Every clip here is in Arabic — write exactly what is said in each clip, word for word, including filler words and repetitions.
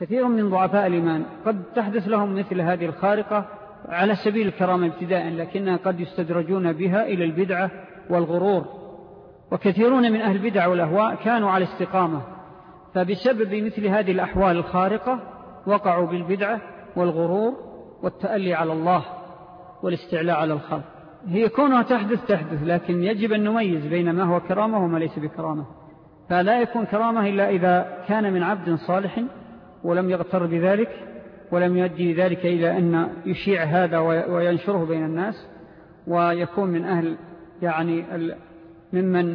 كثير من ضعفاء الإيمان قد تحدث لهم مثل هذه الخارقة على سبيل الكرامة ابتداء، لكنها قد يستدرجون بها إلى البدعة والغرور. وكثيرون من أهل البدع والأهواء كانوا على استقامة، فبسبب مثل هذه الأحوال الخارقة وقعوا بالبدعة والغرور والتألي على الله والاستعلاء على الخلق. هي كونها تحدث تحدث، لكن يجب أن نميز بين ما هو كرامة وما ليس بكرامة. فلا يكون كرامة إلا إذا كان من عبد صالح ولم يغتر بذلك ولم يؤدي ذلك إلى أن يشيع هذا وينشره بين الناس، ويكون من أهل يعني ممن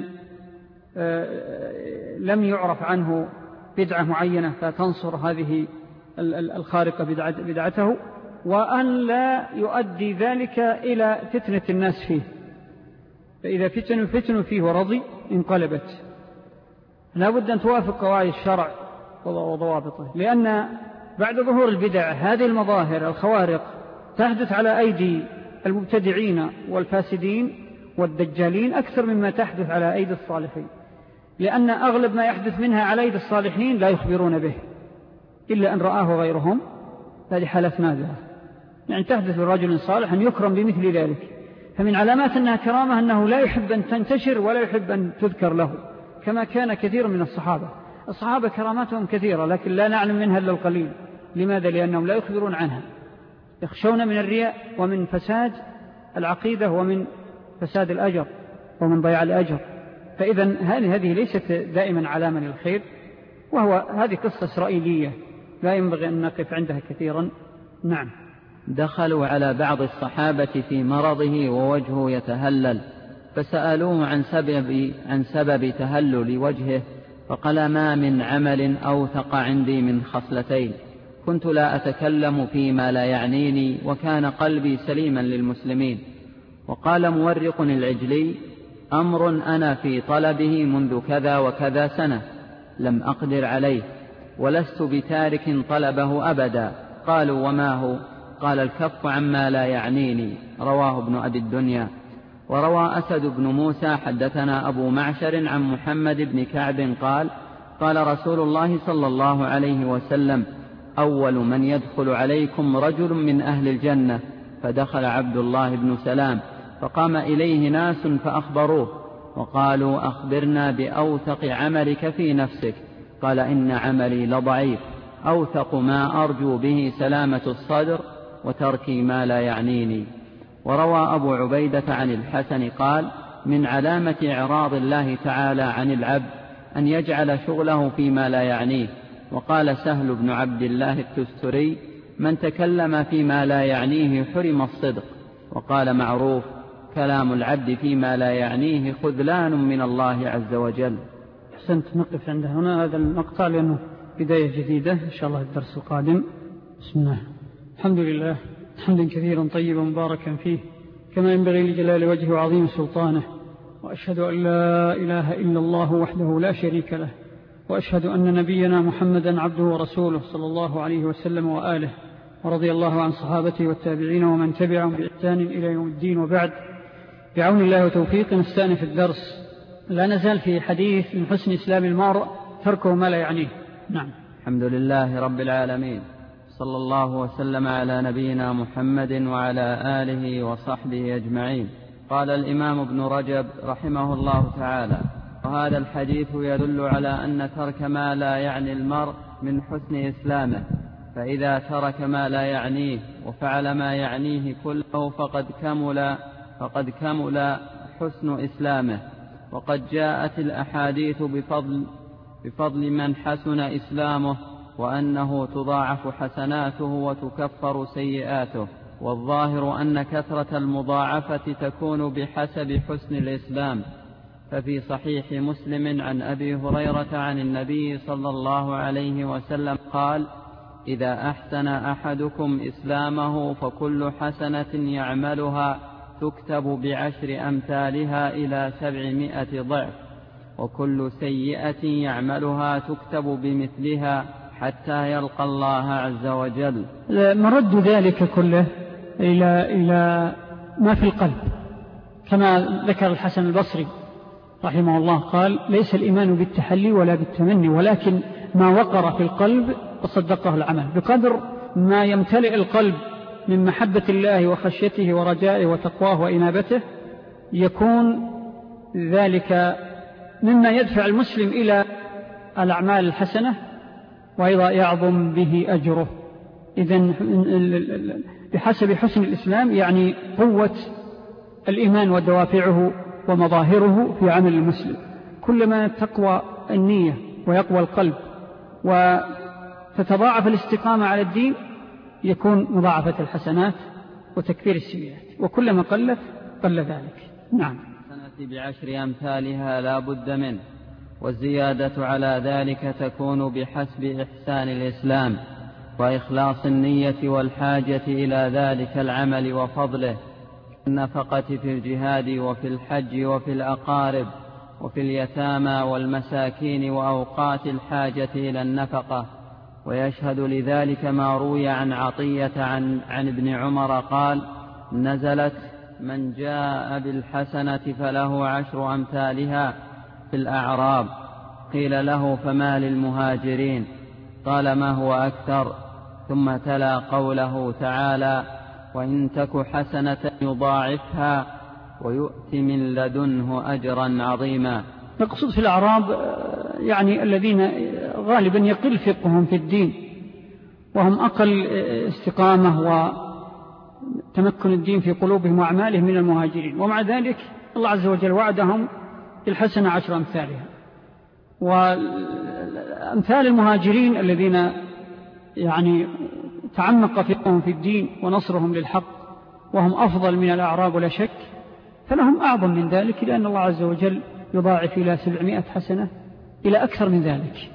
لم يعرف عنه بدعة معينة فتنصر هذه الخارقة بدعته، وأن لا يؤدي ذلك إلى فتنة الناس فيه. فإذا فتنوا فتنوا فيه ورضي انقلبت. لا بد أن توافق قواعد الشرع وضوابطه، لأن بعد ظهور البدع هذه المظاهر الخوارق تحدث على أيدي المبتدعين والفاسدين والدجالين أكثر مما تحدث على أيدي الصالحين، لأن أغلب ما يحدث منها على أيدي الصالحين لا يخبرون به إلا أن رآه غيرهم. هذه حالة نادرة، يعني تحدث لرجل صالح أن يكرم بمثل ذلك. فمن علامات أنها كرامة أنه لا يحب أن تنتشر ولا يحب أن تذكر له، كما كان كثير من الصحابة. الصحابة كراماتهم كثيرة لكن لا نعلم منها إلا القليل. لماذا؟ لأنهم لا يخبرون عنها، يخشون من الرياء ومن فساد العقيدة ومن فساد الأجر ومن ضياع الأجر. فإذا هذه ليست دائما علامة للخير، وهو هذه قصة إسرائيلية لا ينبغي أن نقف عندها كثيرا. نعم. دخلوا على بعض الصحابة في مرضه ووجهه يتهلل، فسألوه عن سبب, عن سبب تهلل وجهه، فقال: ما من عمل أوثق عندي من خصلتين، كنت لا أتكلم فيما لا يعنيني، وكان قلبي سليما للمسلمين. وقال مورق العجلي: أمر أنا في طلبه منذ كذا وكذا سنة لم أقدر عليه، ولست بتارك طلبه أبدا. قالوا: وما هو؟ قال: الكف عما لا يعنيني. رواه ابن أبي الدنيا. وروى أسد بن موسى حدثنا أبو معشر عن محمد بن كعب قال: قال رسول الله صلى الله عليه وسلم: أول من يدخل عليكم رجل من أهل الجنة، فدخل عبد الله بن سلام، فقام إليه ناس فأخبروه وقالوا: أخبرنا بأوثق عملك في نفسك. قال: إن عملي لضعيف، أوثق ما أرجو به سلامة الصدر وتركي ما لا يعنيني. وروى أبو عبيدة عن الحسن قال: من علامة إعراض الله تعالى عن العبد أن يجعل شغله فيما لا يعنيه. وقال سهل بن عبد الله التستري: من تكلم فيما لا يعنيه حرم الصدق. وقال معروف: كلام العبد فيما لا يعنيه خذلان من الله عز وجل. أحسنت. نقف عند هنا هذا المقطع لأنه بداية جديدة إن شاء الله الدرس القادم. بسم الله. الحمد لله حمدا كثيرا طيبا مباركا فيه كما ينبغي لجلال وجهه وعظيم سلطانه، وأشهد أن لا إله إلا الله وحده لا شريك له، وأشهد أن نبينا محمدا عبده ورسوله صلى الله عليه وسلم وآله، ورضي الله عن صحابته والتابعين ومن تبعهم بإحسان إلى يوم الدين. وبعد، بعون الله وتوفيقه نستأنف الدرس. لا نزال في حديث من حسن إسلام المرء تركه ما لا يعنيه. نعم. الحمد لله رب العالمين، صلى الله وسلم على نبينا محمد وعلى آله وصحبه أجمعين. قال الإمام ابن رجب رحمه الله تعالى: وهذا الحديث يدل على أن ترك ما لا يعني المرء من حسن إسلامه، فإذا ترك ما لا يعنيه وفعل ما يعنيه كله فقد كمل فقد كمل حسن إسلامه. وقد جاءت الأحاديث بفضل بفضل من حسن إسلامه، وأنه تضاعف حسناته وتكفر سيئاته. والظاهر أن كثرة المضاعفة تكون بحسب حسن الإسلام. ففي صحيح مسلم عن أبي هريرة عن النبي صلى الله عليه وسلم قال: إذا أحسن أحدكم إسلامه فكل حسنة يعملها تكتب بعشر أمثالها إلى سبعمائة ضعف، وكل سيئة يعملها تكتب بمثلها حتى يلقى الله عز وجل. مرد ذلك كله إلى إلى ما في القلب، كما ذكر الحسن البصري رحمه الله قال: ليس الإيمان بالتحلي ولا بالتمني، ولكن ما وقر في القلب وصدقه العمل. بقدر ما يمتلئ القلب من محبة الله وخشيته ورجائه وتقواه وإنابته يكون ذلك مما يدفع المسلم إلى الأعمال الحسنة وأيضا يعظم به أجره. إذن بحسب حسن الإسلام يعني قوة الإيمان ودوافعه ومظاهره في عمل المسلم. كلما تقوى النية ويقوى القلب وتتضاعف الاستقامة على الدين يكون مضاعفة الحسنات وتكفير السيئات، وكلما قلت قل ذلك. نعم. الحسنة بعشر أمثالها لا بد منه، والزيادة على ذلك تكون بحسب إحسان الإسلام وإخلاص النية والحاجة إلى ذلك العمل وفضله، النفقة في الجهاد وفي الحج وفي الأقارب وفي اليتامى والمساكين وأوقات الحاجة إلى النفقة. ويشهد لذلك ما روي عن عطية عن, عن ابن عمر قال: نزلت: من جاء بالحسنة فله عشر أمثالها في الأعراب. قيل له: فما للمهاجرين؟ قال: ما هو أكثر؟ ثم تلا قوله تعالى: وإن تك حسنة يضاعفها ويؤت من لدنه أجرا عظيما. نقصد في الأعراب يعني الذين غالبا يقل فقههم في الدين وهم أقل استقامة وتمكن الدين في قلوبهم وأعمالهم من المهاجرين، ومع ذلك الله عز وجل وعدهم بالحسنة عشر أمثالها. وأمثال المهاجرين الذين يعني تعمق فقههم في الدين ونصرهم للحق وهم أفضل من الأعراب ولا شك، فلهم أعظم من ذلك، لأن الله عز وجل يضاعف إلى سبعمائة حسنة إلى أكثر من ذلك.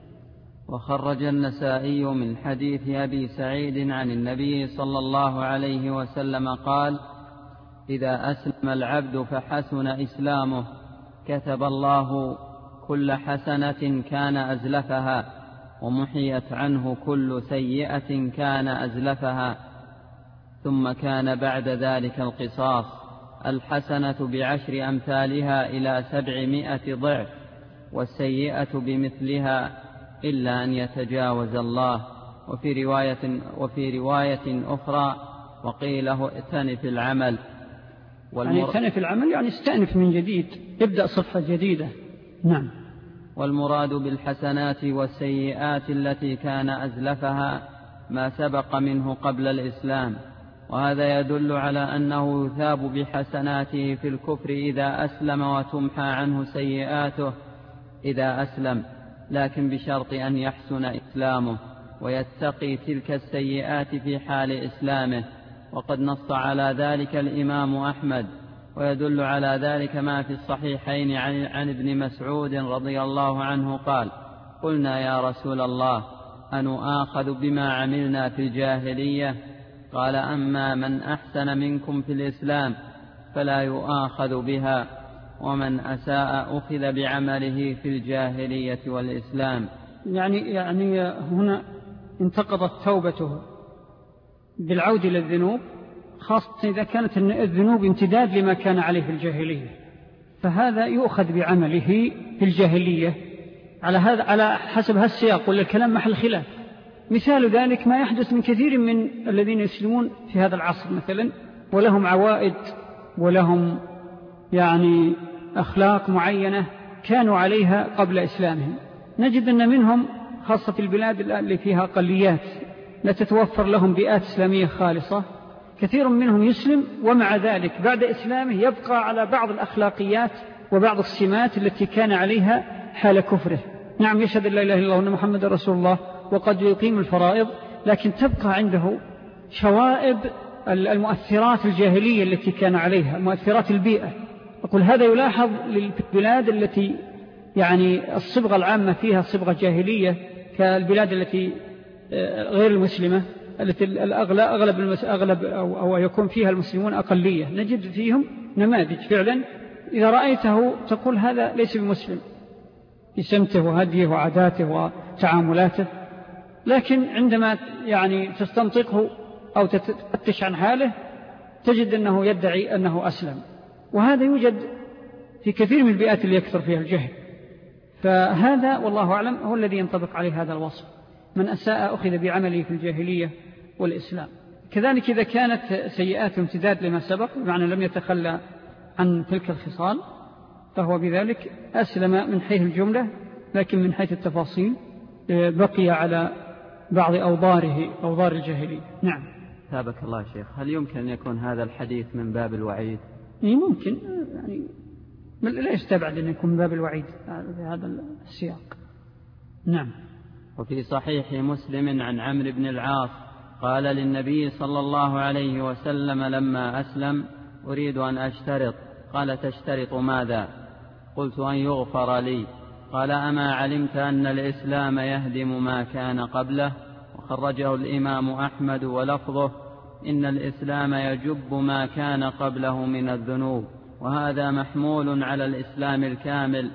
وخرج النسائي من حديث أبي سعيد عن النبي صلى الله عليه وسلم قال: إذا أسلم العبد فحسن إسلامه كتب الله كل حسنة كان أزلفها ومحيت عنه كل سيئة كان أزلفها. ثم كان بعد ذلك القصاص، الحسنة بعشر أمثالها إلى سبعمائة ضعف، والسيئة بمثلها إلا أن يتجاوز الله. وفي رواية, وفي رواية أخرى: وقيله ائتنف العمل. يعني ائتنف العمل يعني استأنف من جديد، يبدأ صفحة جديدة. نعم. والمراد بالحسنات والسيئات التي كان أزلفها ما سبق منه قبل الإسلام، وهذا يدل على أنه يثاب بحسناته في الكفر إذا أسلم وتمحى عنه سيئاته إذا أسلم، لكن بشرط أن يحسن إسلامه ويتقي تلك السيئات في حال إسلامه. وقد نص على ذلك الإمام أحمد، ويدل على ذلك ما في الصحيحين عن, عن ابن مسعود رضي الله عنه قال: قلنا يا رسول الله أنؤاخذ بما عملنا في الجاهلية؟ قال: أما من أحسن منكم في الإسلام فلا يؤاخذ بها، ومن أساء أخذ بعمله في الجاهلية والإسلام. يعني, يعني هنا انتقضت توبته بالعود إلى الذنوب، خاصة إذا كانت الذنوب امتداد لما كان عليه في الجاهلية، فهذا يؤخذ بعمله في الجاهلية على هذا على حسب هذا السياق، ولا الكلام محل خلاف. مثال ذلك ما يحدث من كثير من الذين يسلمون في هذا العصر مثلا، ولهم عوائد ولهم يعني أخلاق معينة كانوا عليها قبل إسلامهم. نجد أن منهم خاصة في البلاد اللي فيها أقليات لا تتوفر لهم بيئات إسلامية خالصة، كثير منهم يسلم ومع ذلك بعد إسلامه يبقى على بعض الأخلاقيات وبعض السمات التي كان عليها حال كفره. نعم، يشهد لا إله إلا الله وأن محمد رسول الله وقد يقيم الفرائض، لكن تبقى عنده شوائب المؤثرات الجاهلية التي كان عليها، مؤثرات البيئة. أقول هذا يلاحظ للبلاد التي يعني الصبغة العامة فيها صبغة جاهلية، كالبلاد التي غير المسلمة التي الأغلب أغلب, أغلب أو, أو يكون فيها المسلمون أقلية، نجد فيهم نماذج فعلا إذا رأيته تقول هذا ليس بمسلم في سمته وهديه وعاداته وتعاملاته، لكن عندما يعني تستنطقه أو تفتش عن حاله تجد أنه يدعي أنه أسلم. وهذا يوجد في كثير من البيئات اللي يكثر فيها الجهل، فهذا والله أعلم هو الذي ينطبق عليه هذا الوصف. من أساء أخذ بعمله في الجاهلية والإسلام. كذلك إذا كانت سيئات امتداد لما سبق بمعنى لم يتخلى عن تلك الخصال فهو بذلك أسلم من حيث الجملة، لكن من حيث التفاصيل بقي على بعض أوضاره أوضار الجاهلية. نعم. ثابك الله شيخ، هل يمكن أن يكون هذا الحديث من باب الوعيد؟ إيه ممكن، يعني لا يستبعد أن يكون من باب الوعيد في هذا السياق. نعم. وفي صحيح مسلم عن عمرو بن العاص قال للنبي صلى الله عليه وسلم لما أسلم: أريد أن أشترط. قال: تشترط ماذا؟ قلت: أن يغفر لي. قال: أما علمت أن الإسلام يهدم ما كان قبله؟ وخرجه الإمام أحمد ولفظه: إن الإسلام يجب ما كان قبله من الذنوب. وهذا محمول على الإسلام الكامل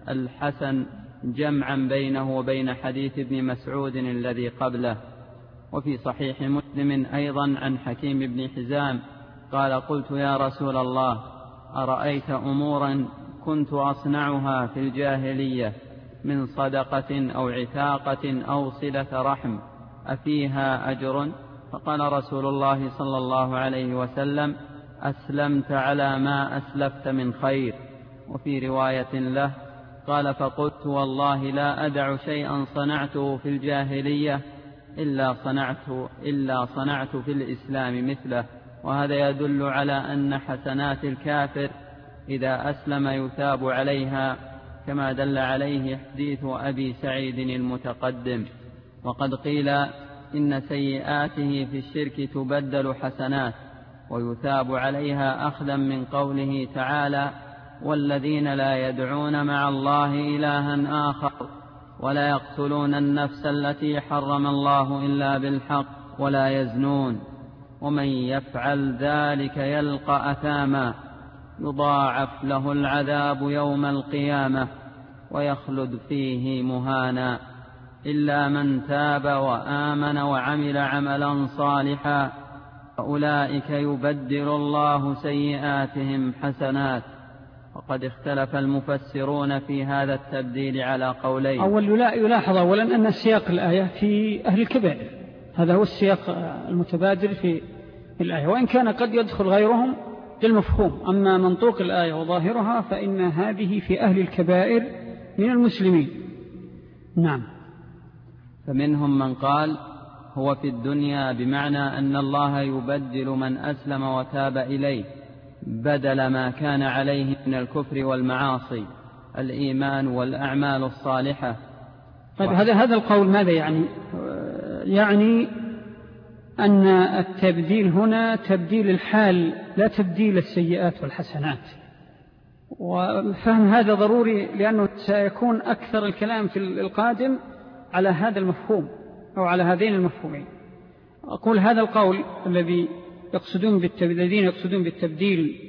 الحسن جمعا بينه وبين حديث ابن مسعود الذي قبله. وفي صحيح مسلم أيضا عن حكيم بن حزام قال: قلت: يا رسول الله، أرأيت أمورا كنت أصنعها في الجاهلية من صدقة أو عتاقة أو صلة رحم أفيها أجر؟ فقال رسول الله صلى الله عليه وسلم: أسلمت على ما أسلفت من خير. وفي رواية له قال: فقلت: والله لا أدع شيئا صنعته في الجاهلية إلا صنعت, إلا صنعت في الإسلام مثله. وهذا يدل على أن حسنات الكافر إذا أسلم يثاب عليها، كما دل عليه حديث أبي سعيد المتقدم. وقد قيل إن سيئاته في الشرك تبدل حسنات ويثاب عليها أخذا من قوله تعالى: والذين لا يدعون مع الله إلها آخر ولا يقتلون النفس التي حرم الله إلا بالحق ولا يزنون ومن يفعل ذلك يلقى أثاما يضاعف له العذاب يوم القيامة ويخلد فيه مهانا إلا من تاب وآمن وعمل عملا صالحا فأولئك يبدل الله سيئاتهم حسنات. وقد اختلف المفسرون في هذا التبديل على قولين. أول يلاحظ أولا أن السياق الآية في أهل الكبائر، هذا هو السياق المتبادر في الآية، وإن كان قد يدخل غيرهم للمفهوم. أما منطوق الآية وظاهرها فإن هذه في أهل الكبائر من المسلمين. نعم. فمنهم من قال هو في الدنيا بمعنى أن الله يبدل من أسلم وتاب إليه بدل ما كان عليه من الكفر والمعاصي الإيمان والأعمال الصالحة. طيب هذا هذا القول ماذا يعني؟ يعني أن التبديل هنا تبديل الحال لا تبديل السيئات والحسنات، وفهم هذا ضروري لأنه سيكون أكثر الكلام في القادم على هذا المفهوم أو على هذين المفهومين. أقول هذا القول الذي يقصدون بالتبديل يقصدون بالتبديل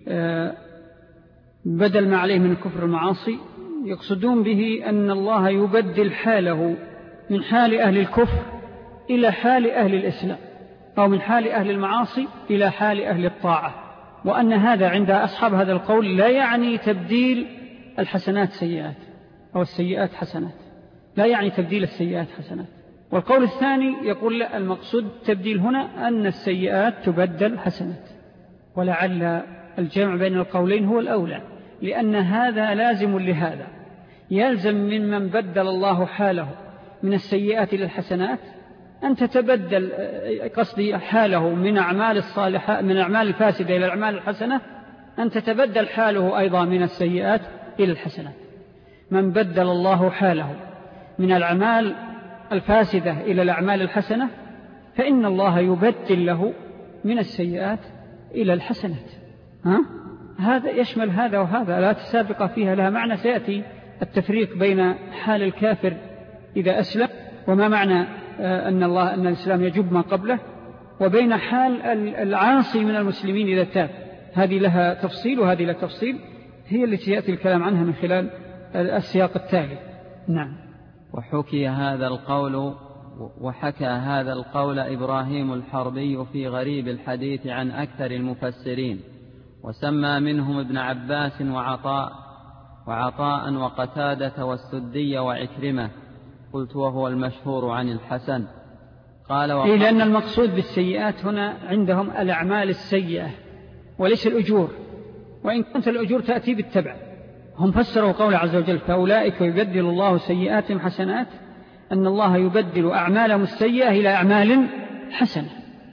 بدل ما عليه من الكفر والمعاصي، يقصدون به أن الله يبدل حاله من حال أهل الكفر إلى حال أهل الإسلام، أو من حال أهل المعاصي إلى حال أهل الطاعة، وأن هذا عند أصحاب هذا القول لا يعني تبديل الحسنات سيئات أو السيئات حسنات، لا يعني تبديل السيئات حسنات. والقول الثاني يقول لا، المقصود تبديل هنا أن السيئات تبدل حسنات، ولعل الجمع بين القولين هو الأولى، لأن هذا لازم لهذا. يلزم من من بدل الله حاله من السيئات إلى الحسنات أن تتبدل قصدي حاله من أعمال الصالحة من أعمال الفاسدة إلى الأعمال الحسنة، أن تتبدل حاله أيضا من السيئات إلى الحسنات. من بدل الله حاله من الأعمال الفاسدة إلى الأعمال الحسنة فإن الله يبدل له من السيئات إلى الحسنات. ها؟ هذا يشمل هذا وهذا، لا تسابق فيها، لها معنى سيأتي التفريق بين حال الكافر إذا أسلم وما معنى أن الله أن الإسلام يجب ما قبله، وبين حال العاصي من المسلمين إذا تاب. هذه لها تفصيل وهذه لها تفصيل، هي التي يأتي الكلام عنها من خلال السياق التالي. نعم. وحكي هذا القول وحكى هذا القول إبراهيم الحربي في غريب الحديث عن أكثر المفسرين، وسمى منهم ابن عباس وعطاء وعطاء وقتادة والسدي وعكرمة، قلت وهو المشهور عن الحسن. قال إيه لأن المقصود بالسيئات هنا عندهم الأعمال السيئة وليس الأجور، وإن كنت الأجور تأتي بالتبع. هم فسروا قول عز وجل فأولئك يبدل الله سيئاتهم حسنات، أن الله يبدل أعمالهم السيئة إلى أعمال حسنة.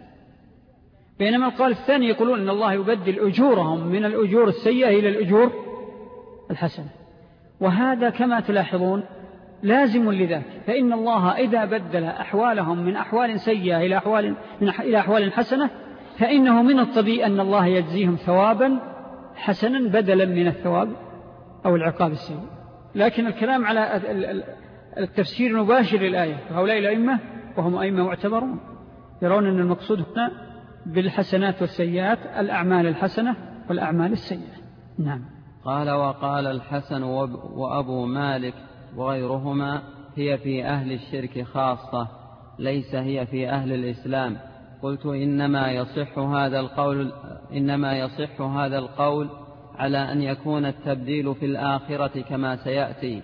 بينما القول الثاني يقولون أن الله يبدل أجورهم من الأجور السيئة إلى الأجور الحسنة، وهذا كما تلاحظون لازم لذاك. فإن الله إذا بدل أحوالهم من أحوال سيئة إلى أحوال, من إلى أحوال حسنة فإنه من الطبيعي أن الله يجزيهم ثوابا حسنا بدلا من الثواب أو العقاب السيء. لكن الكلام على التفسير المباشر للآية، هؤلاء الأئمة وهم أئمة معتبرون يرون أن المقصود هنا بالحسنات والسيئات الأعمال الحسنة والأعمال السيئة. نعم. قال وقال الحسن وأبو مالك وغيرهما هي في أهل الشرك خاصة، ليس هي في أهل الإسلام. قلت إنما يصح هذا القول إنما يصح هذا القول على أن يكون التبديل في الآخرة كما سيأتي.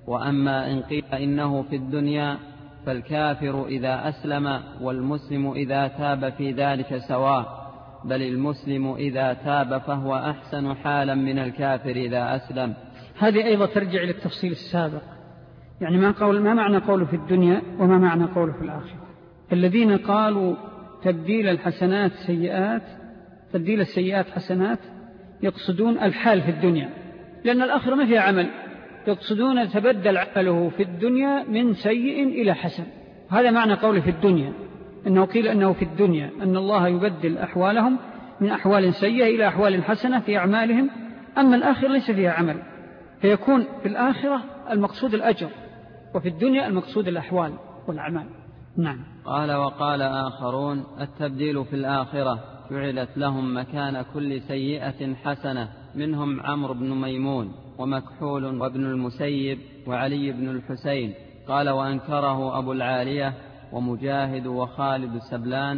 وأما إن قيل إنه في الدنيا فالكافر إذا أسلم والمسلم إذا تاب في ذلك سواء، بل المسلم إذا تاب فهو أحسن حالا من الكافر إذا أسلم. هذه أيضا ترجع للتفصيل السابق، يعني ما, قول ما معنى قوله في الدنيا وما معنى قوله في الآخرة. الذين قالوا تبديل الحسنات سيئات تبديل السيئات حسنات يقصدون الحال في الدنيا، لأن الآخرة ما فيها عمل، يقصدون تبدل عمله في الدنيا من سيء إلى حسن. هذا معنى قوله في الدنيا، أنه قيل أنه في الدنيا أن الله يبدل أحوالهم من أحوال سيئة إلى أحوال حسنة في أعمالهم، أما الآخرة ليس فيها عمل، فيكون في الآخرة المقصود الأجر، وفي الدنيا المقصود الأحوال والأعمال. نعم. قال وقال آخرون التبديل في الآخرة جعلت لهم مكان كل سيئة حسنة، منهم عمرو بن ميمون ومكحول وابن المسيب وعلي بن الحسين. قال وأنكره أبو العالية ومجاهد وخالد السبلان،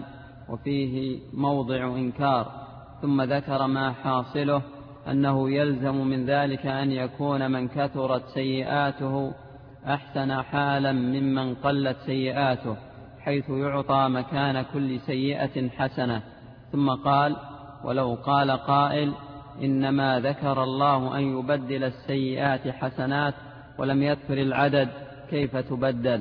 وفيه موضع إنكار. ثم ذكر ما حاصله أنه يلزم من ذلك أن يكون من كثرت سيئاته أحسن حالا ممن قلت سيئاته، حيث يعطى مكان كل سيئة حسنة. ثم قال ولو قال قائل إنما ذكر الله أن يبدل السيئات حسنات ولم يذكر العدد كيف تبدل،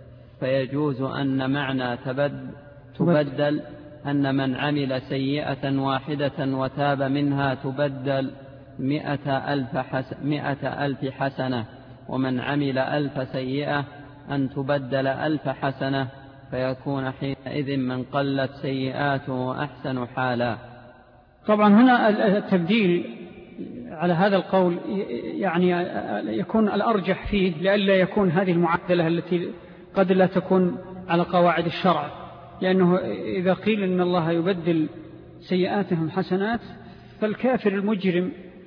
فيجوز أن معنى تبدل, تبدل أن من عمل سيئة واحدة وتاب منها تبدل مئة ألف, حس مئة ألف حسنة، ومن عمل ألف سيئة أن تبدل ألف حسنة، فيكون حينئذ من قلت سيئاته أحسن حالا. طبعا هنا التبديل على هذا القول يعني يكون الأرجح فيه، لئلا يكون هذه المعادلة التي قد لا تكون على قواعد الشرع، لأنه إذا قيل إن الله يبدل سيئاتهم حسنات فالكافر المجرم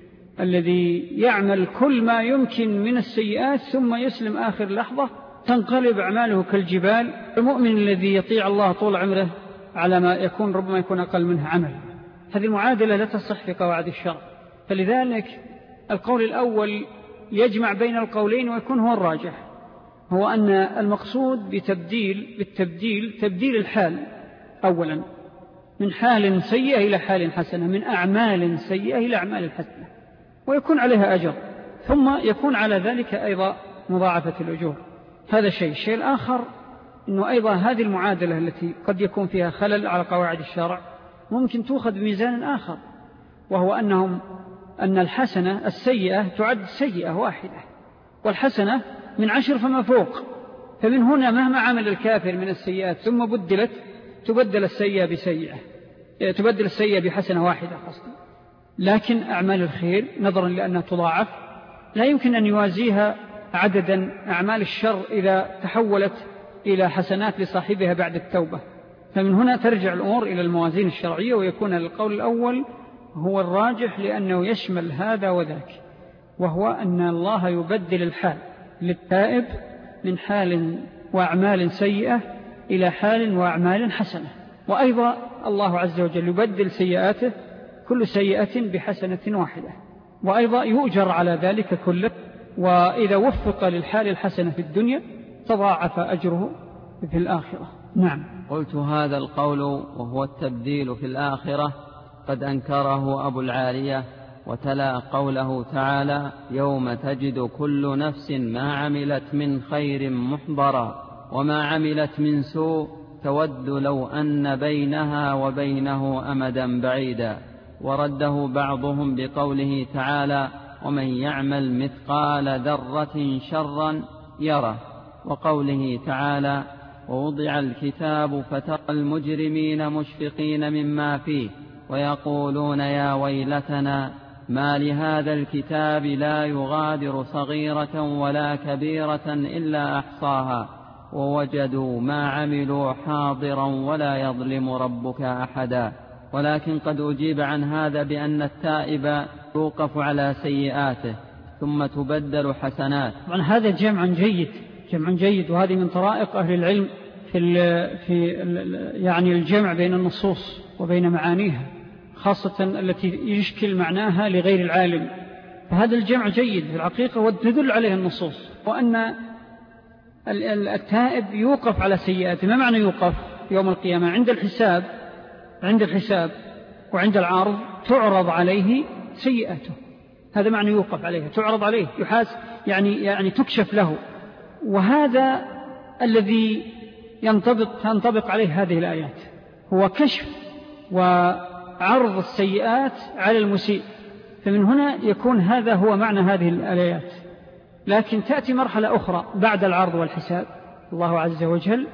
الذي يعمل كل ما يمكن من السيئات ثم يسلم آخر لحظة تنقلب أعماله كالجبال، المؤمن الذي يطيع الله طول عمره على ما يكون ربما يكون أقل منه عمل. هذه المعادلة لا تصح في قواعد الشرع، فلذلك القول الأول يجمع بين القولين ويكون هو الراجح، هو أن المقصود بتبديل بالتبديل تبديل الحال أولا من حال سيئة إلى حال حسنة، من أعمال سيئة إلى أعمال حسنة، ويكون عليها أجر، ثم يكون على ذلك أيضا مضاعفة الأجور. هذا شيء. الشيء الآخر أنه أيضا هذه المعادلة التي قد يكون فيها خلل على قواعد الشرع ممكن تأخذ بميزان آخر، وهو أنهم أن الحسنة السيئة تعد سيئة واحدة، والحسنة من عشر فما فوق، فمن هنا مهما عمل الكافر من السيئات ثم بدلت تبدل السيئة بسيئة تبدل السيئة بحسنة واحدة قصدي. لكن أعمال الخير نظرا لأنها تضاعف لا يمكن أن يوازيها عددا أعمال الشر إذا تحولت إلى حسنات لصاحبها بعد التوبة. فمن هنا ترجع الأمور إلى الموازين الشرعية، ويكون القول الأول هو الراجح لأنه يشمل هذا وذاك، وهو أن الله يبدل الحال للتائب من حال وأعمال سيئة إلى حال وأعمال حسنة، وأيضا الله عز وجل يبدل سيئاته كل سيئة بحسنة واحدة، وأيضا يؤجر على ذلك كله. وإذا وفق للحال الحسنة في الدنيا تضاعف أجره في الآخرة. نعم. قلت هذا القول وهو التبديل في الآخرة قد أنكره أبو العالية، وتلا قوله تعالى: يوم تجد كل نفس ما عملت من خير محضرا وما عملت من سوء تود لو أن بينها وبينه أمدا بعيدا. ورده بعضهم بقوله تعالى: ومن يعمل مثقال ذرة شرا يره، وقوله تعالى: ووضع الكتاب فترى المجرمين مشفقين مما فيه ويقولون يا ويلتنا ما لهذا الكتاب لا يغادر صغيرة ولا كبيرة إلا أحصاها ووجدوا ما عملوا حاضرا ولا يظلم ربك أحدا. ولكن قد أجيب عن هذا بأن التائب يوقف على سيئاته ثم تبدل حسنات. طبعا هذا جمع جيد جمع جيد وهذه من طرائق أهل العلم في ال في ال يعني الجمع بين النصوص وبين معانيها، خاصة التي يشكل معناها لغير العالم. فهذا الجمع جيد في الحقيقة وتدل عليه النصوص، وأن التائب يوقف على سيئاته. ما معنى يوقف؟ يوم القيامة عند الحساب عند الحساب وعند العارض تعرض عليه سيئاته، هذا معنى يوقف عليه، تعرض عليه، يحاس يعني يعني تكشف له. وهذا الذي ينطبق تنطبق عليه هذه الآيات، هو كشف وعرض السيئات على المسيء. فمن هنا يكون هذا هو معنى هذه الآيات. لكن تأتي مرحلة أخرى بعد العرض والحساب، الله عز وجل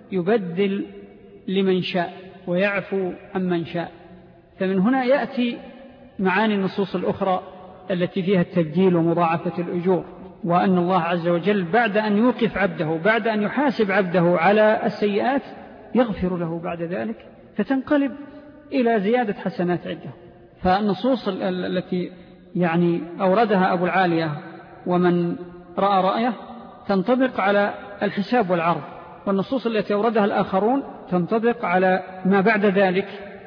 يبدل لمن شاء ويعفو عمن شاء. فمن هنا يأتي معاني النصوص الأخرى التي فيها التبديل ومضاعفة الأجور، وأن الله عز وجل بعد أن يوقف عبده، بعد أن يحاسب عبده على السيئات، يغفر له بعد ذلك فتنقلب إلى زيادة حسنات عنده. فالنصوص التي يعني أوردها أبو العالية ومن رأى رأيه تنطبق على الحساب والعرض، والنصوص التي أوردها الآخرون تنطبق على ما بعد ذلك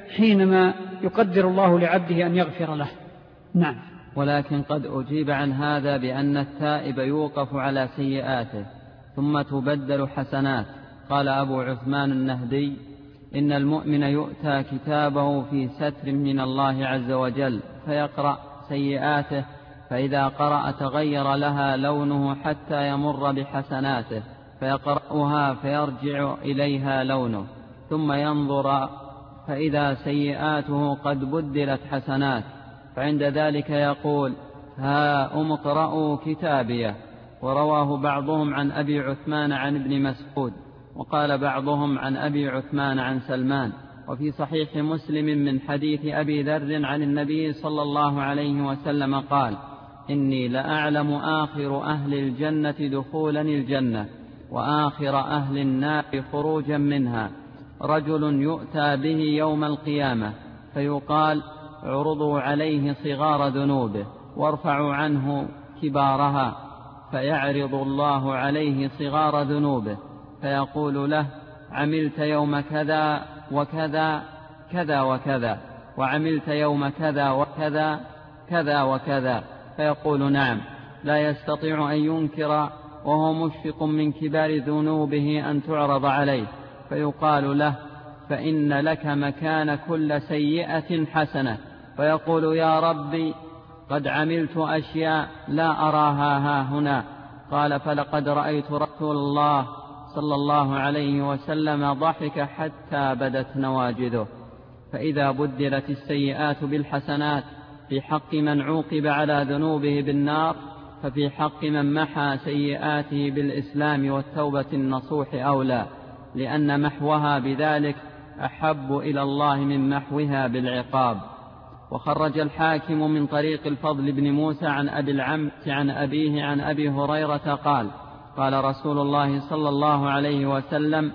حينما يقدر الله لعبده أن يغفر له. نعم. ولكن قد أجيب عن هذا بأن التائب يوقف على سيئاته ثم تبدل حسنات. قال أبو عثمان النهدي: إن المؤمن يؤتى كتابه في ستر من الله عز وجل فيقرأ سيئاته، فإذا قرأ تغير لها لونه حتى يمر بحسناته فيقرأها فيرجع إليها لونه، ثم ينظر فإذا سيئاته قد بدلت حسنات، فعند ذلك يقول: ها أم اقرأوا كتابيه. ورواه بعضهم عن أبي عثمان عن ابن مسعود، وقال بعضهم عن أبي عثمان عن سلمان. وفي صحيح مسلم من حديث أبي ذر عن النبي صلى الله عليه وسلم قال: إني لأعلم آخر أهل الجنة دخولا الجنة وآخر أهل النار خروجا منها، رجل يؤتى به يوم القيامة فيقال: عرضوا عليه صغار ذنوبه وارفعوا عنه كبارها، فيعرض الله عليه صغار ذنوبه فيقول له: عملت يوم كذا وكذا كذا وكذا، وعملت يوم كذا وكذا كذا وكذا، فيقول: نعم. لا يستطيع أن ينكر وهو مشفق من كبار ذنوبه أن تعرض عليه، فيقال له: فإن لك مكان كل سيئة حسنة، فيقول: يا ربي قد عملت أشياء لا أراها ها هنا. قال: فلقد رأيت رسول الله صلى الله عليه وسلم ضحك حتى بدت نواجذه. فإذا بدلت السيئات بالحسنات في حق من عوقب على ذنوبه بالنار، ففي حق من محى سيئاته بالإسلام والتوبة النصوح أولى، لأن محوها بذلك أحب إلى الله من محوها بالعقاب. وخرج الحاكم من طريق الفضل بن موسى عن أبي العمت عن أبيه عن أبي هريرة قال: قال رسول الله صلى الله عليه وسلم: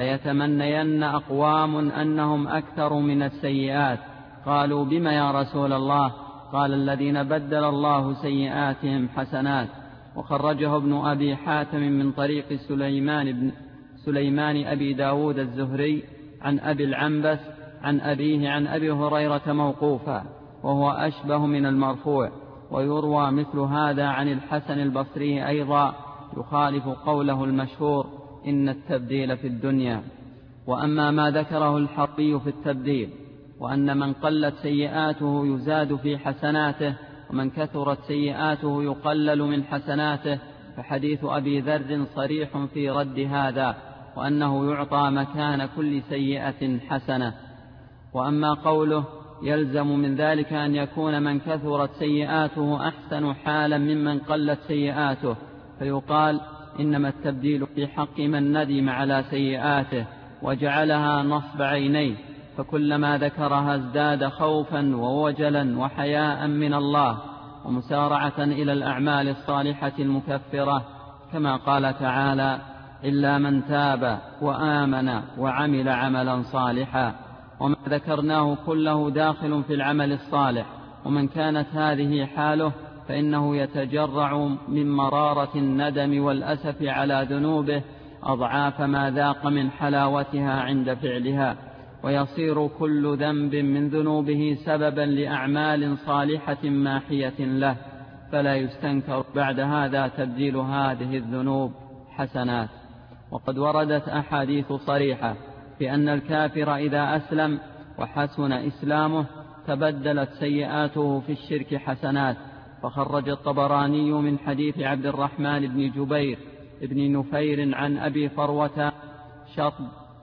ليتمنين أقوام أنهم أكثر من السيئات. قالوا: بما يا رسول الله؟ قال: الذين بدل الله سيئاتهم حسنات. وخرجه ابن أبي حاتم من طريق سليمان بن سليمان أبي داود الزهري عن أبي العنبس عن أبيه عن أبي هريرة موقوفا، وهو أشبه من المرفوع. ويروى مثل هذا عن الحسن البصري أيضا، يخالف قوله المشهور إن التبديل في الدنيا. وأما ما ذكره الحربي في التبديل وأن من قلت سيئاته يزاد في حسناته ومن كثرت سيئاته يقلل من حسناته، فحديث أبي ذر صريح في رد هذا، وأنه يعطى مكان كل سيئة حسنة. وأما قوله يلزم من ذلك أن يكون من كثرت سيئاته أحسن حالا ممن قلت سيئاته، فيقال إنما التبديل في حق من ندم على سيئاته وجعلها نصب عينيه، فكلما ذكرها ازداد خوفا ووجلا وحياء من الله ومسارعة إلى الأعمال الصالحة المكفرة، كما قال تعالى إلا من تاب وآمن وعمل عملا صالحا. وما ذكرناه كله داخل في العمل الصالح، ومن كانت هذه حاله فإنه يتجرع من مرارة الندم والأسف على ذنوبه أضعاف ما ذاق من حلاوتها عند فعلها، ويصير كل ذنب من ذنوبه سببا لأعمال صالحة ماحية له، فلا يستنكر بعد هذا تبديل هذه الذنوب حسنات. وقد وردت أحاديث صريحة في أن الكافر إذا أسلم وحسن إسلامه تبدلت سيئاته في الشرك حسنات. فخرج الطبراني من حديث عبد الرحمن بن جبير بن نفير عن أبي فروة شطب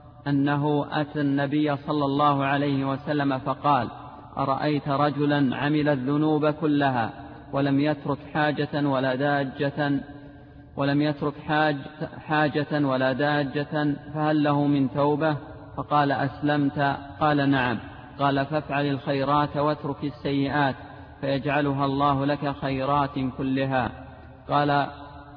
أنه أتى النبي صلى الله عليه وسلم فقال أرأيت رجلا عمل الذنوب كلها ولم يترك حاجة ولا داجة ولم يترك حاج حاجة ولا داجة فهل له من توبة؟ فقال أسلمت؟ قال نعم. قال فافعل الخيرات واترك السيئات فيجعلها الله لك خيرات كلها. قال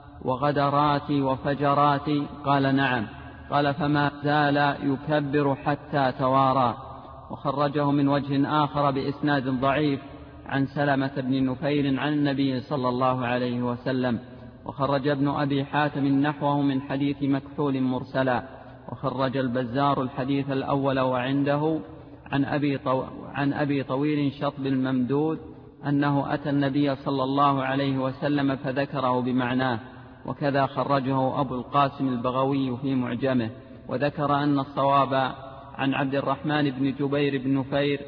وغدرات وفجرات؟ قال نعم. قال فما زال يكبر حتى توارى. وخرجه من وجه آخر بإسناد ضعيف عن سلمة بن نفير عن النبي صلى الله عليه وسلم. وخرج ابن أبي حاتم نحوه من حديث مكحول مرسلا. وخرج البزار الحديث الأول وعنده عن أبي, طو... عن أبي طويل شطب الممدود أنه أتى النبي صلى الله عليه وسلم فذكره بمعناه. وكذا خرجه أبو القاسم البغوي في معجمه. وذكر أن الصواب عن عبد الرحمن بن جبير بن نفير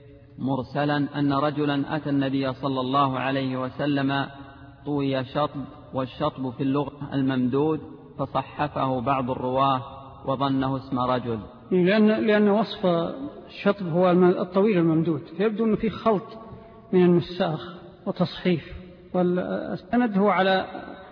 مرسلا أن رجلا أتى النبي صلى الله عليه وسلم طوي شطب، والشطب في اللغة الممدود، فصحفه بعض الرواه وظنه اسم رجل، لأن, لأن وصف الشطب هو الطويل الممدود، فيبدو أنه فيه خلط من النساخ وتصحيف. والسند هو على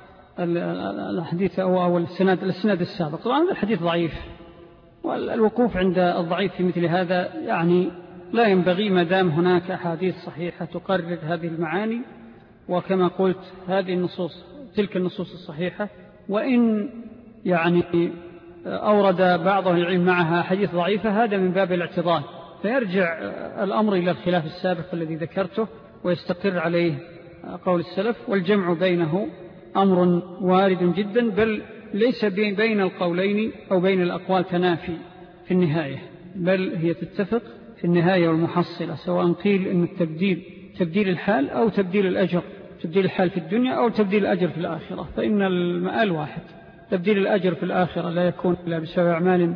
الحديث أو السند السند السابق. طبعا هذا الحديث ضعيف، والوقوف عند الضعيف في مثل هذا يعني لا ينبغي ما دام هناك أحاديث صحيحة تقرر هذه المعاني. وكما قلت هذه النصوص تلك النصوص الصحيحة، وإن يعني أورد بعض العلم معها حديث ضعيفة، هذا من باب الاعتضاد، فيرجع الأمر إلى الخلاف السابق الذي ذكرته ويستقر عليه قول السلف. والجمع بينه أمر وارد جدا، بل ليس بين القولين أو بين الأقوال تنافي في النهاية، بل هي تتفق في النهاية والمحصلة، سواء قيل أن التبديل تبديل الحال أو تبديل الأجر، تبديل الحال في الدنيا أو تبديل الأجر في الآخرة، فإن المآل واحد. تبديل الأجر في الآخرة لا يكون إلا بسبب أعمال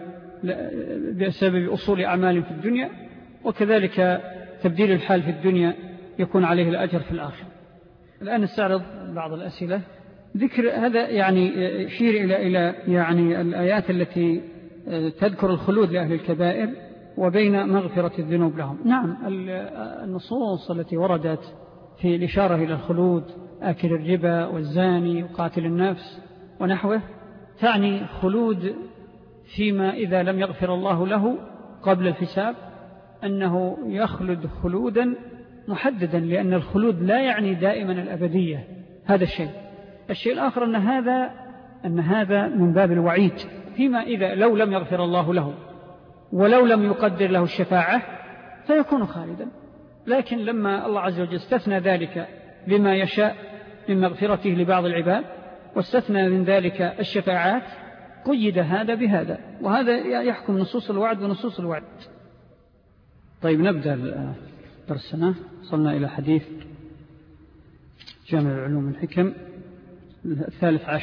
بسبب أصول أعمال في الدنيا، وكذلك تبديل الحال في الدنيا يكون عليه الأجر في الآخرة. الآن نستعرض بعض الأسئلة. ذكر هذا يعني يشير إلى إلى يعني الآيات التي تذكر الخلود لأهل الكبائر وبين مغفرة الذنوب لهم. نعم، النصوص التي وردت في الإشارة إلى الخلود، آكل الربا والزاني وقاتل النفس ونحوه، تعني خلود فيما إذا لم يغفر الله له قبل الحساب، أنه يخلد خلودا محددا، لأن الخلود لا يعني دائما الأبدية. هذا الشيء. الشيء الآخر أن هذا أن هذا من باب الوعيد، فيما إذا لو لم يغفر الله له ولو لم يقدر له الشفاعة فيكون خالدا. لكن لما الله عز وجل استثنى ذلك لما يشاء من مغفرته لبعض العباد، واستثنى من ذلك الشفاعات، قيد هذا بهذا، وهذا يحكم نصوص الوعد ونصوص الوعد. طيب نبدأ درسنا. وصلنا إلى حديث جامع العلوم الحكم الثالث عشر،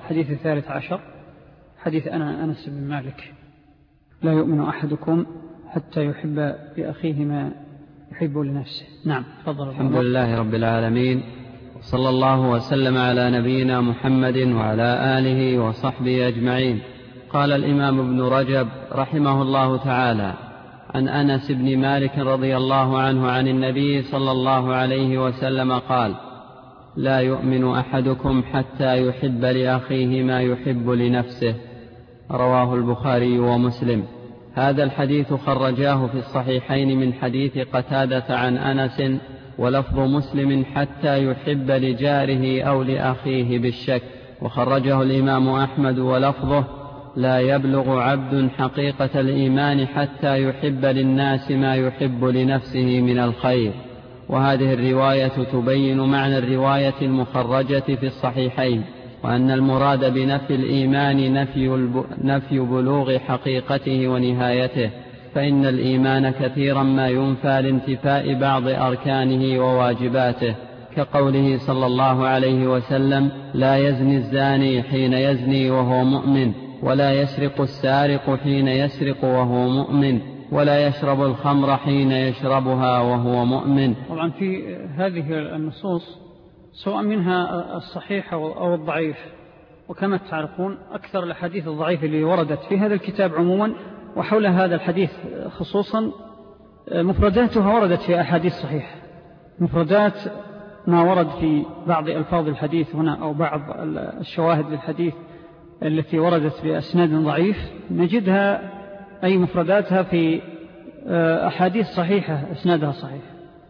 الحديث الثالث عشر حديث أنا أنس بن مالك: لا يؤمن أحدكم حتى يحب لأخيه ما يحب لنفسه. نعم، تفضل. الحمد لله رب العالمين، صلى الله وسلم على نبينا محمد وعلى آله وصحبه أجمعين. قال الإمام ابن رجب رحمه الله تعالى عن أنس بن مالك رضي الله عنه عن النبي صلى الله عليه وسلم قال: لا يؤمن أحدكم حتى يحب لأخيه ما يحب لنفسه. رواه البخاري ومسلم. هذا الحديث خرجاه في الصحيحين من حديث قتادة عن أنس، ولفظ مسلم حتى يحب لجاره أو لأخيه بالشك. وخرجه الإمام أحمد ولفظه: لا يبلغ عبد حقيقة الإيمان حتى يحب للناس ما يحب لنفسه من الخير. وهذه الرواية تبين معنى الرواية المخرجة في الصحيحين، وأن المراد بنفي الإيمان نفي, الب... نفي بلوغ حقيقته ونهايته، فإن الإيمان كثيرا ما ينفى لانتفاء بعض أركانه وواجباته، كقوله صلى الله عليه وسلم: لا يزني الزاني حين يزني وهو مؤمن، ولا يسرق السارق حين يسرق وهو مؤمن، ولا يشرب الخمر حين يشربها وهو مؤمن. طبعا في هذه النصوص سواء منها الصحيح أو الضعيف، وكما تعرفون أكثر الحديث الضعيف اللي وردت في هذا الكتاب عموما وحول هذا الحديث خصوصا مفرداتها وردت في أحاديث صحيحة. مفردات ما ورد في بعض ألفاظ الحديث هنا أو بعض الشواهد للحديث التي وردت بأسناد ضعيف نجدها أي مفرداتها في أحاديث صحيحة أسنادها صحيح.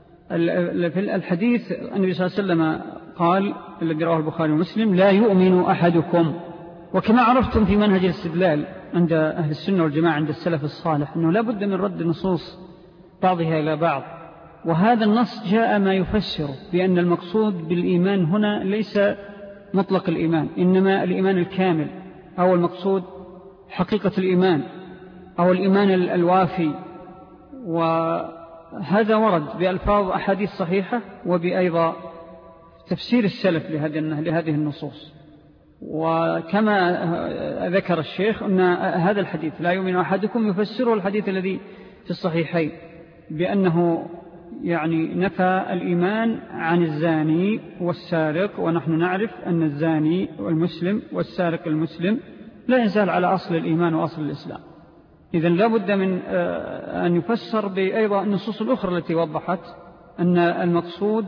في الحديث النبي صلى الله عليه وسلم قال الذي رواه البخاري ومسلم: لا يؤمن أحدكم. وكما عرفتم في منهج الاستدلال عند أهل السنة والجماعة عند السلف الصالح أنه لا بد من رد نصوص بعضها إلى بعض، وهذا النص جاء ما يفسر بأن المقصود بالإيمان هنا ليس مطلق الإيمان، إنما الإيمان الكامل، أو المقصود حقيقة الإيمان أو الإيمان الوافي. وهذا ورد بألفاظ أحاديث صحيحة وبأيضا تفسير السلف لهذه النصوص. وكما ذكر الشيخ أن هذا الحديث لا يؤمن أحدكم يفسره الحديث الذي في الصحيحين بأنه يعني نفى الإيمان عن الزاني والسارق، ونحن نعرف أن الزاني والمسلم والسارق المسلم لا يزال على أصل الإيمان وأصل الإسلام. إذن لا بد من أن يفسر بأيضا النصوص الأخرى التي وضحت أن المقصود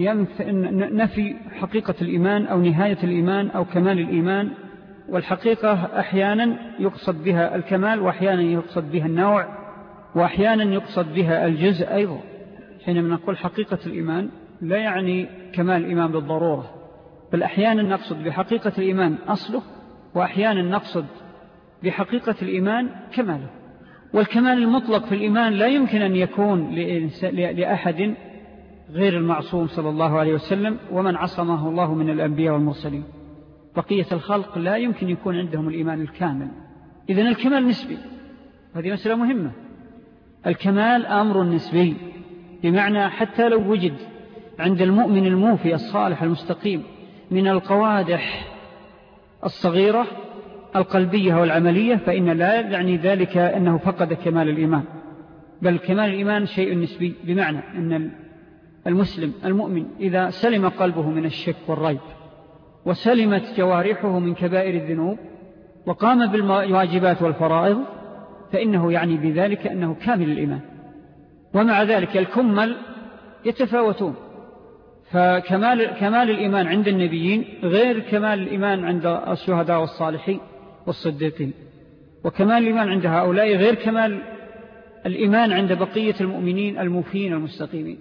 نفي حقيقة الإيمان أو نهاية الإيمان أو كمال الإيمان. والحقيقة أحيانا يقصد بها الكمال، وأحيانا يقصد بها النوع، وأحيانا يقصد بها الجزء أيضا. حينما نقول حقيقة الإيمان لا يعني كمال الإيمان بالضرورة، بل أحيانا نقصد بحقيقة الإيمان أصله، وأحيانا نقصد بحقيقة الإيمان كماله. والكمال المطلق في الإيمان لا يمكن أن يكون لأحد غير المعصوم صلى الله عليه وسلم ومن عصمه الله من الأنبياء والمرسلين. بقية الخلق لا يمكن يكون عندهم الإيمان الكامل. إذن الكمال نسبي، هذه مسألة مهمة. الكمال أمر نسبي، بمعنى حتى لو وجد عند المؤمن الموفي الصالح المستقيم من القوادح الصغيرة القلبية والعملية، فإن لا يعني ذلك أنه فقد كمال الإيمان، بل كمال الإيمان شيء نسبي، بمعنى أن المسلم المؤمن إذا سلم قلبه من الشك والريب وسلمت جوارحه من كبائر الذنوب وقام بالواجبات والفرائض، فإنه يعني بذلك أنه كامل الإيمان. ومع ذلك الكمل يتفاوتون، فكمال كمال الإيمان عند النبيين غير كمال الإيمان عند الشهداء والصالحين والصديقين، وكمال الإيمان عند هؤلاء غير كمال الإيمان عند بقية المؤمنين الموفين المستقيمين،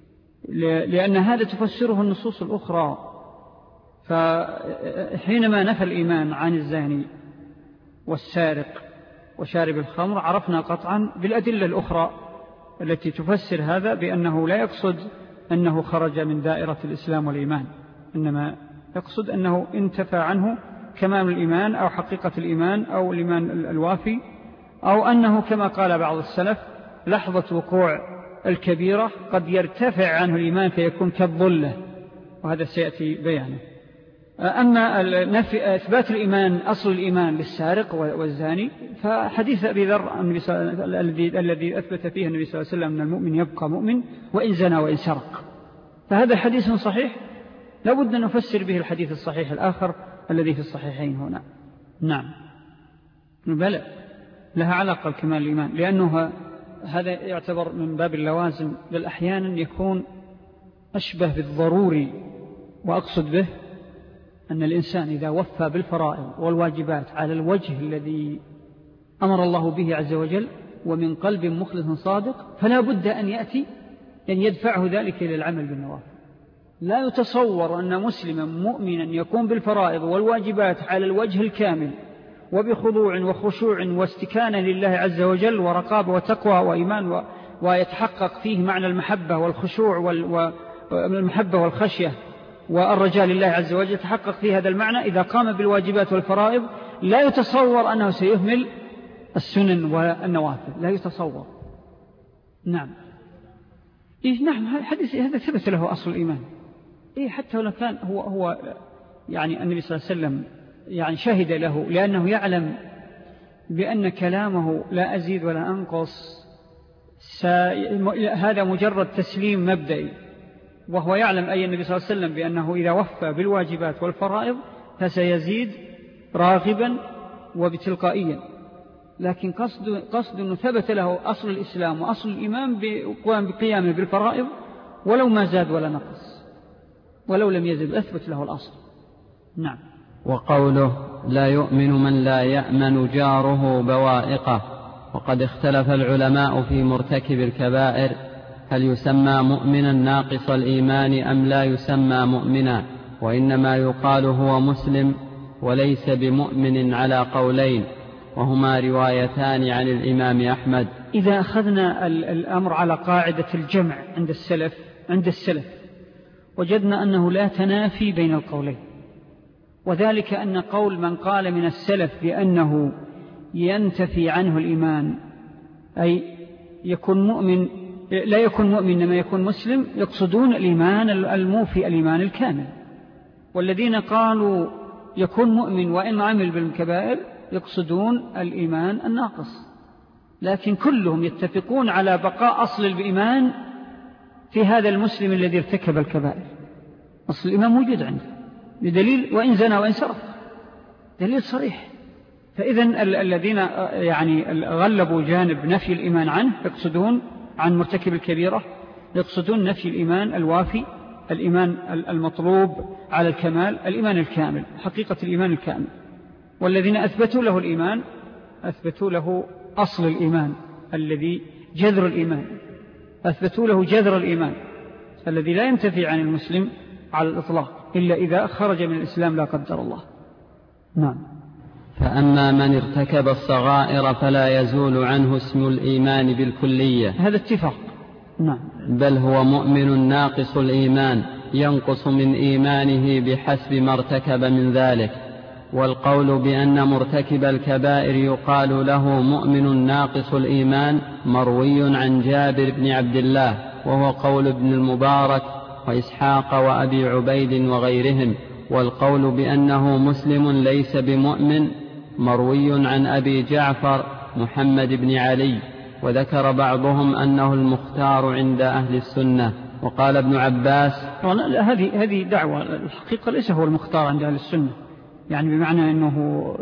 لأن هذا تفسره النصوص الأخرى. فحينما نفى الإيمان عن الزاني والسارق وشارب الخمر عرفنا قطعا بالأدلة الأخرى التي تفسر هذا بأنه لا يقصد أنه خرج من دائرة الإسلام والإيمان، إنما يقصد أنه انتفى عنه كمال الإيمان أو حقيقة الإيمان أو الإيمان الوافي، أو أنه كما قال بعض السلف لحظة وقوع الكبيرة قد يرتفع عنه الإيمان فيكون كالظلة، وهذا سيأتي بيانه. أما نفي إثبات الإيمان أصل الإيمان للسارق والزاني فحديث أبي ذر الذي أثبت فيه النبي صلى الله عليه وسلم أن المؤمن يبقى مؤمن وإن زنى وإن سرق، فهذا حديث صحيح لا بد أن نفسر به الحديث الصحيح الآخر الذي في الصحيحين هنا. نعم بل لها علاقة بكمال الإيمان، لأنه هذا يعتبر من باب اللوازم، بل أحيانا يكون أشبه بالضروري، وأقصد به أن الإنسان إذا وفى بالفرائض والواجبات على الوجه الذي أمر الله به عز وجل ومن قلب مخلص صادق فلا بد أن يأتي أن يدفعه ذلك إلى العمل بالنوافل. لا يتصور أن مسلما مؤمنا يقوم بالفرائض والواجبات على الوجه الكامل وبخضوع وخشوع واستكانة لله عز وجل ورقابة وتقوى وإيمان و... ويتحقق فيه معنى المحبة والخشوع وال... والمحبة والخشية والرجاء لله عز وجل، يتحقق فيه هذا المعنى إذا قام بالواجبات والفرائض، لا يتصور أنه سيهمل السنن والنوافل، لا يتصور. نعم إيه نعم حديث هذا ثبت له أصل الإيمان. إيه حتى لو كان هو هو يعني النبي صلى الله عليه وسلم يعني شهد له لأنه يعلم بأن كلامه لا أزيد ولا أنقص، هذا مجرد تسليم مبدئي، وهو يعلم أي النبي صلى الله عليه وسلم بأنه إذا وفى بالواجبات والفرائض فسيزيد راغبا وبتلقائيا، لكن قصد, قصد أنه ثبت له أصل الإسلام وأصل الإيمان بقيامه بالفرائض ولو ما زاد ولا نقص، ولو لم يزد أثبت له الأصل. نعم. وقوله لا يؤمن من لا يأمن جاره بوائقه، وقد اختلف العلماء في مرتكب الكبائر هل يسمى مؤمنا ناقص الإيمان أم لا يسمى مؤمنا، وإنما يقال هو مسلم وليس بمؤمن على قولين، وهما روايتان عن الإمام أحمد. إذا أخذنا الأمر على قاعدة الجمع عند السلف عند السلف وجدنا أنه لا تنافي بين القولين، وذلك أن قول من قال من السلف بأنه ينتفي عنه الإيمان أي يكون مؤمن لا يكون مؤمن إنما يكون مسلم، يقصدون الإيمان الموفي الإيمان الكامل، والذين قالوا يكون مؤمن وإن عمل بالكبائر يقصدون الإيمان الناقص، لكن كلهم يتفقون على بقاء أصل الإيمان في هذا المسلم الذي ارتكب الكبائر. أصل الإيمان موجود عنده بدليل وإن زنى وإن سرق، دليل صريح. فإذن الذين يعني غلبوا جانب نفي الإيمان عنه يقصدون عن مرتكب الكبيرة يقصدون نفي الإيمان الوافي، الإيمان المطلوب على الكمال، الإيمان الكامل، حقيقة الإيمان الكامل. والذين أثبتوا له الإيمان أثبتوا له أصل الإيمان الذي جذر الإيمان، أثبتوا له جذر الإيمان الذي لا ينتفي عن المسلم على الإطلاق إلا إذا خرج من الإسلام لا قدر الله. نعم. فأما من ارتكب الصغائر فلا يزول عنه اسم الإيمان بالكلية، هذا اتفاق. نعم. بل هو مؤمن ناقص الإيمان ينقص من إيمانه بحسب ما ارتكب من ذلك. والقول بأن مرتكب الكبائر يقال له مؤمن ناقص الإيمان مروي عن جابر بن عبد الله، وهو قول ابن المبارك وإسحاق وأبي عبيد وغيرهم. والقول بأنه مسلم ليس بمؤمن مروي عن أبي جعفر محمد بن علي، وذكر بعضهم أنه المختار عند أهل السنة. وقال ابن عباس هذه هذه دعوة، الحقيقة ليس هو المختار عند أهل السنة يعني بمعنى أنه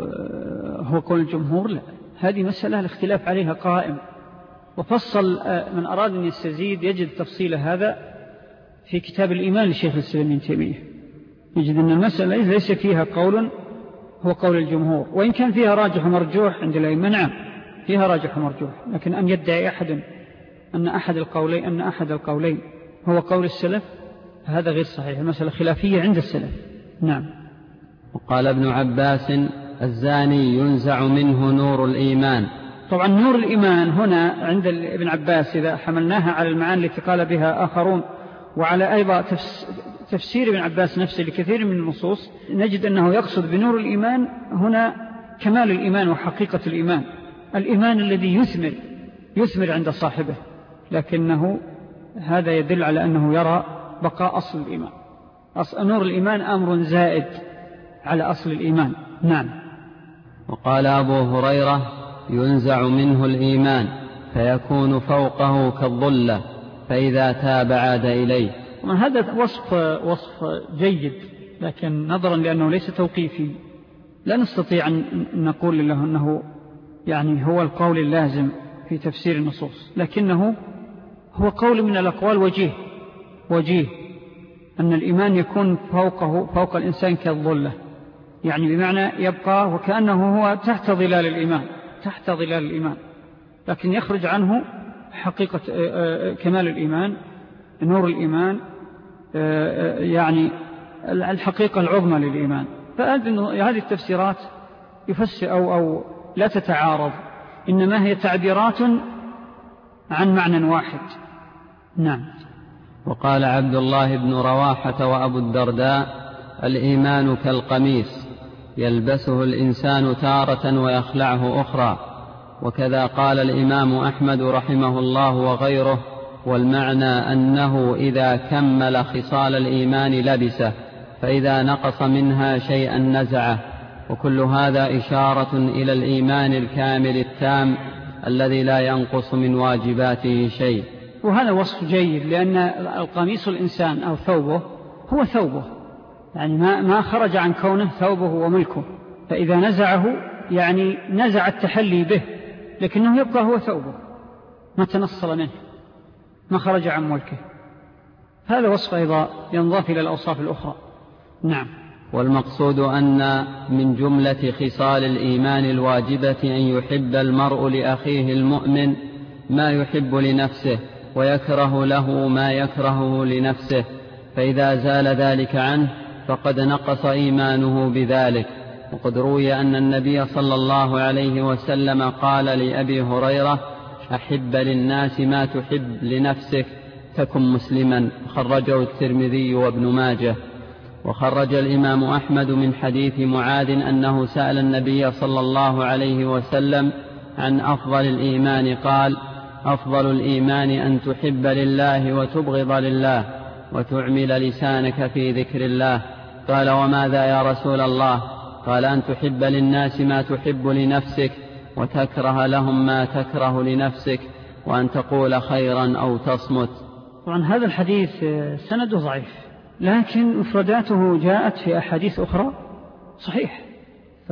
هو قول الجمهور، لا، هذه مسألة الاختلاف عليها قائم، وفصل من أراد أن يستزيد يجد تفصيل هذا في كتاب الإيمان للشيخ الإسلام ابن تيمية، يجد أن المسألة ليس فيها قول هو قول الجمهور، وإن كان فيها راجح ومرجوح عند الأئمة، نعم فيها راجح ومرجوح، لكن أن يدعي أحد أن أحد القولين أن أحد القولين هو قول السلف هذا غير صحيح، المسألة خلافية عند السلف. نعم. وقال ابن عباس الزاني ينزع منه نور الإيمان. طبعا نور الإيمان هنا عند ابن عباس إذا حملناها على المعاني التي قال بها آخرون وعلى أيضا تفسير ابن عباس نفسه لكثير من النصوص، نجد أنه يقصد بنور الإيمان هنا كمال الإيمان وحقيقة الإيمان، الإيمان الذي يثمر يثمر عند صاحبه، لكنه هذا يدل على أنه يرى بقاء أصل الإيمان. أصل نور الإيمان أمر زائد على أصل الإيمان. نعم. وقال أبو هريرة ينزع منه الإيمان فيكون فوقه كالظلة فإذا تاب عاد إليه. هذا وصف, وصف جيد، لكن نظرا لأنه ليس توقيفي لا نستطيع أن نقول له أنه يعني هو القول اللازم في تفسير النصوص، لكنه هو قول من الأقوال وجيه وجيه أن الإيمان يكون فوقه فوق الإنسان كالظلة، يعني بمعنى يبقى وكأنه هو تحت ظلال الإيمان تحت ظلال الإيمان، لكن يخرج عنه حقيقة كمال الإيمان، نور الإيمان، يعني الحقيقة العظمى للإيمان. فهذه التفسيرات يفسر أو, أو لا تتعارض، إنما هي تعبيرات عن معنى واحد. نعم. وقال عبد الله بن رواحة وأبو الدرداء الإيمان كالقميص يلبسه الإنسان تارة ويخلعه أخرى. وكذا قال الإمام أحمد رحمه الله وغيره، والمعنى أنه إذا كمل خصال الإيمان لبسه، فإذا نقص منها شيئا نزعه. وكل هذا إشارة إلى الإيمان الكامل التام الذي لا ينقص من واجباته شيء. وهذا وصف جيد، لأن القميص الإنسان أو ثوبه هو ثوبه، يعني ما, ما خرج عن كونه ثوبه وملكه، فإذا نزعه يعني نزع التحلي به، لكنه يبقى هو ثوبه ما تنصل منه، ما خرج عن ملكه. هذا وصف أيضا ينضاف إلى الأوصاف الأخرى. نعم. والمقصود أن من جملة خصال الإيمان الواجبة أن يحب المرء لأخيه المؤمن ما يحب لنفسه، ويكره له ما يكرهه لنفسه، فإذا زال ذلك عنه فقد نقص إيمانه بذلك. وقد روي أن النبي صلى الله عليه وسلم قال لأبي هريرة أحب للناس ما تحب لنفسك تكن مسلما، خرجه الترمذي وابن ماجه. وخرج الإمام أحمد من حديث معاذ أنه سأل النبي صلى الله عليه وسلم عن أفضل الإيمان، قال أفضل الإيمان أن تحب لله وتبغض لله وتعمل لسانك في ذكر الله. قال وماذا يا رسول الله؟ قال أن تحب للناس ما تحب لنفسك وتكره لهم ما تكره لنفسك وأن تقول خيرا أو تصمت. طبعا هذا الحديث سنده ضعيف، لكن مفرداته جاءت في أحاديث أخرى صحيح. ف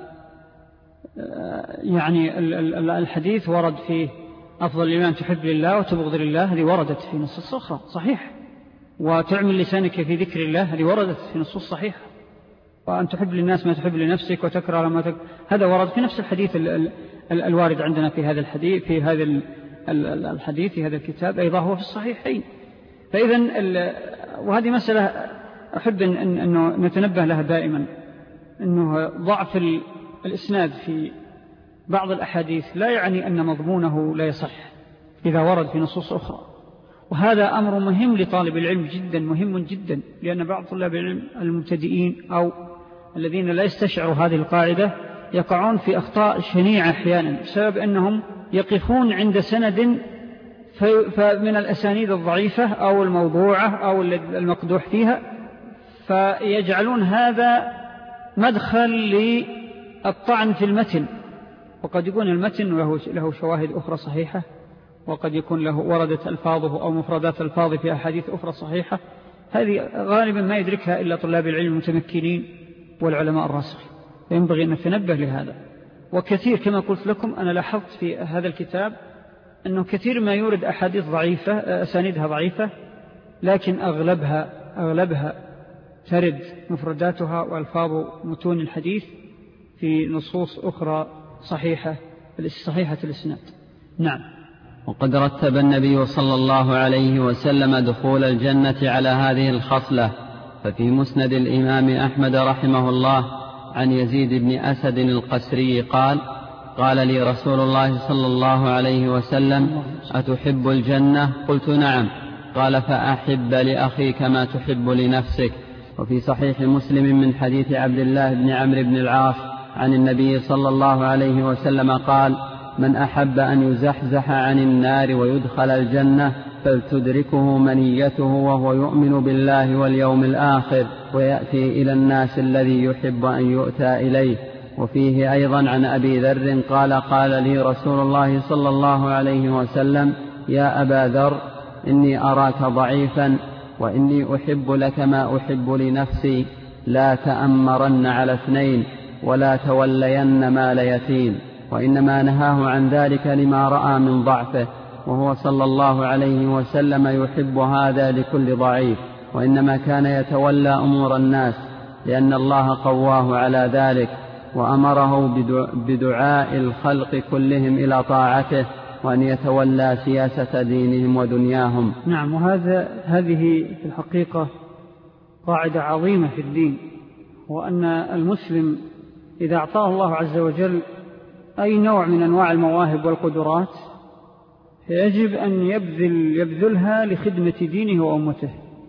يعني الحديث ورد فيه أفضل الإيمان تحب لله وتبغض لله، هذه وردت في نصوص أخرى صحيح. وتعمل لسانك في ذكر الله، هذه وردت في نصوص صحيح. وأن تحب للناس ما تحب لنفسك وتكره لما تكره، هذا ورد في نفس الحديث الوارد عندنا في هذا الحديث في هذا الحديث في هذا الكتاب أيضا هو في الصحيحين. فإذن وهذه مسألة أحب أن أنه نتنبه لها دائما، أنه ضعف الإسناد في بعض الأحاديث لا يعني أن مضمونه لا يصح إذا ورد في نصوص أخرى. وهذا أمر مهم لطالب العلم جدا، مهم جدا، لأن بعض طلاب العلم المبتدئين أو الذين لا يستشعروا هذه القاعدة يقعون في أخطاء شنيعة أحيانا بسبب أنهم يقفون عند سند فمن الأسانيد الضعيفة أو الموضوعة أو المقدوح فيها، فيجعلون هذا مدخل للطعن في المتن. وقد يكون المتن له شواهد أخرى صحيحة، وقد يكون له وردت ألفاظه أو مفردات ألفاظه في أحاديث أخرى صحيحة. هذه غالبا ما يدركها إلا طلاب العلم المتمكنين والعلماء الراسخين، فينبغي أن نتنبه لهذا. وكثير كما قلت لكم أنا لاحظت في هذا الكتاب أنه كثير ما يورد أحاديث ضعيفة أسانيدها ضعيفة، لكن أغلبها أغلبها ترد مفرداتها وألفاظ متون الحديث في نصوص أخرى صحيحة صحيحة الإسناد. نعم. وقد رتب النبي صلى الله عليه وسلم دخول الجنة على هذه الخصلة. ففي مسند الإمام أحمد رحمه الله عن يزيد بن أسد القسري قال قال لي رسول الله صلى الله عليه وسلم أتحب الجنة؟ قلت نعم. قال فأحب لأخيك ما تحب لنفسك. وفي صحيح مسلم من حديث عبد الله بن عمرو بن العاص عن النبي صلى الله عليه وسلم قال من أحب أن يزحزح عن النار ويدخل الجنة فلتدركه منيته وهو يؤمن بالله واليوم الآخر ويأتي إلى الناس الذي يحب أن يؤتى إليه. وفيه أيضا عن أبي ذر قال قال لي رسول الله صلى الله عليه وسلم يا أبا ذر إني أراك ضعيفا وإني أحب لك ما أحب لنفسي لا تأمرن على اثنين ولا تولين مال يتيم. وإنما نهاه عن ذلك لما رأى من ضعفه، وهو صلى الله عليه وسلم يحب هذا لكل ضعيف، وإنما كان يتولى أمور الناس لأن الله قواه على ذلك وأمره بدعاء الخلق كلهم إلى طاعته وأن يتولى سياسة دينهم ودنياهم. نعم، وهذا هذه في الحقيقة قاعدة عظيمة في الدين، وأن المسلم إذا أعطاه الله عز وجل أي نوع من أنواع المواهب والقدرات فيجب أن يبذل يبذلها لخدمة دينه وأمته.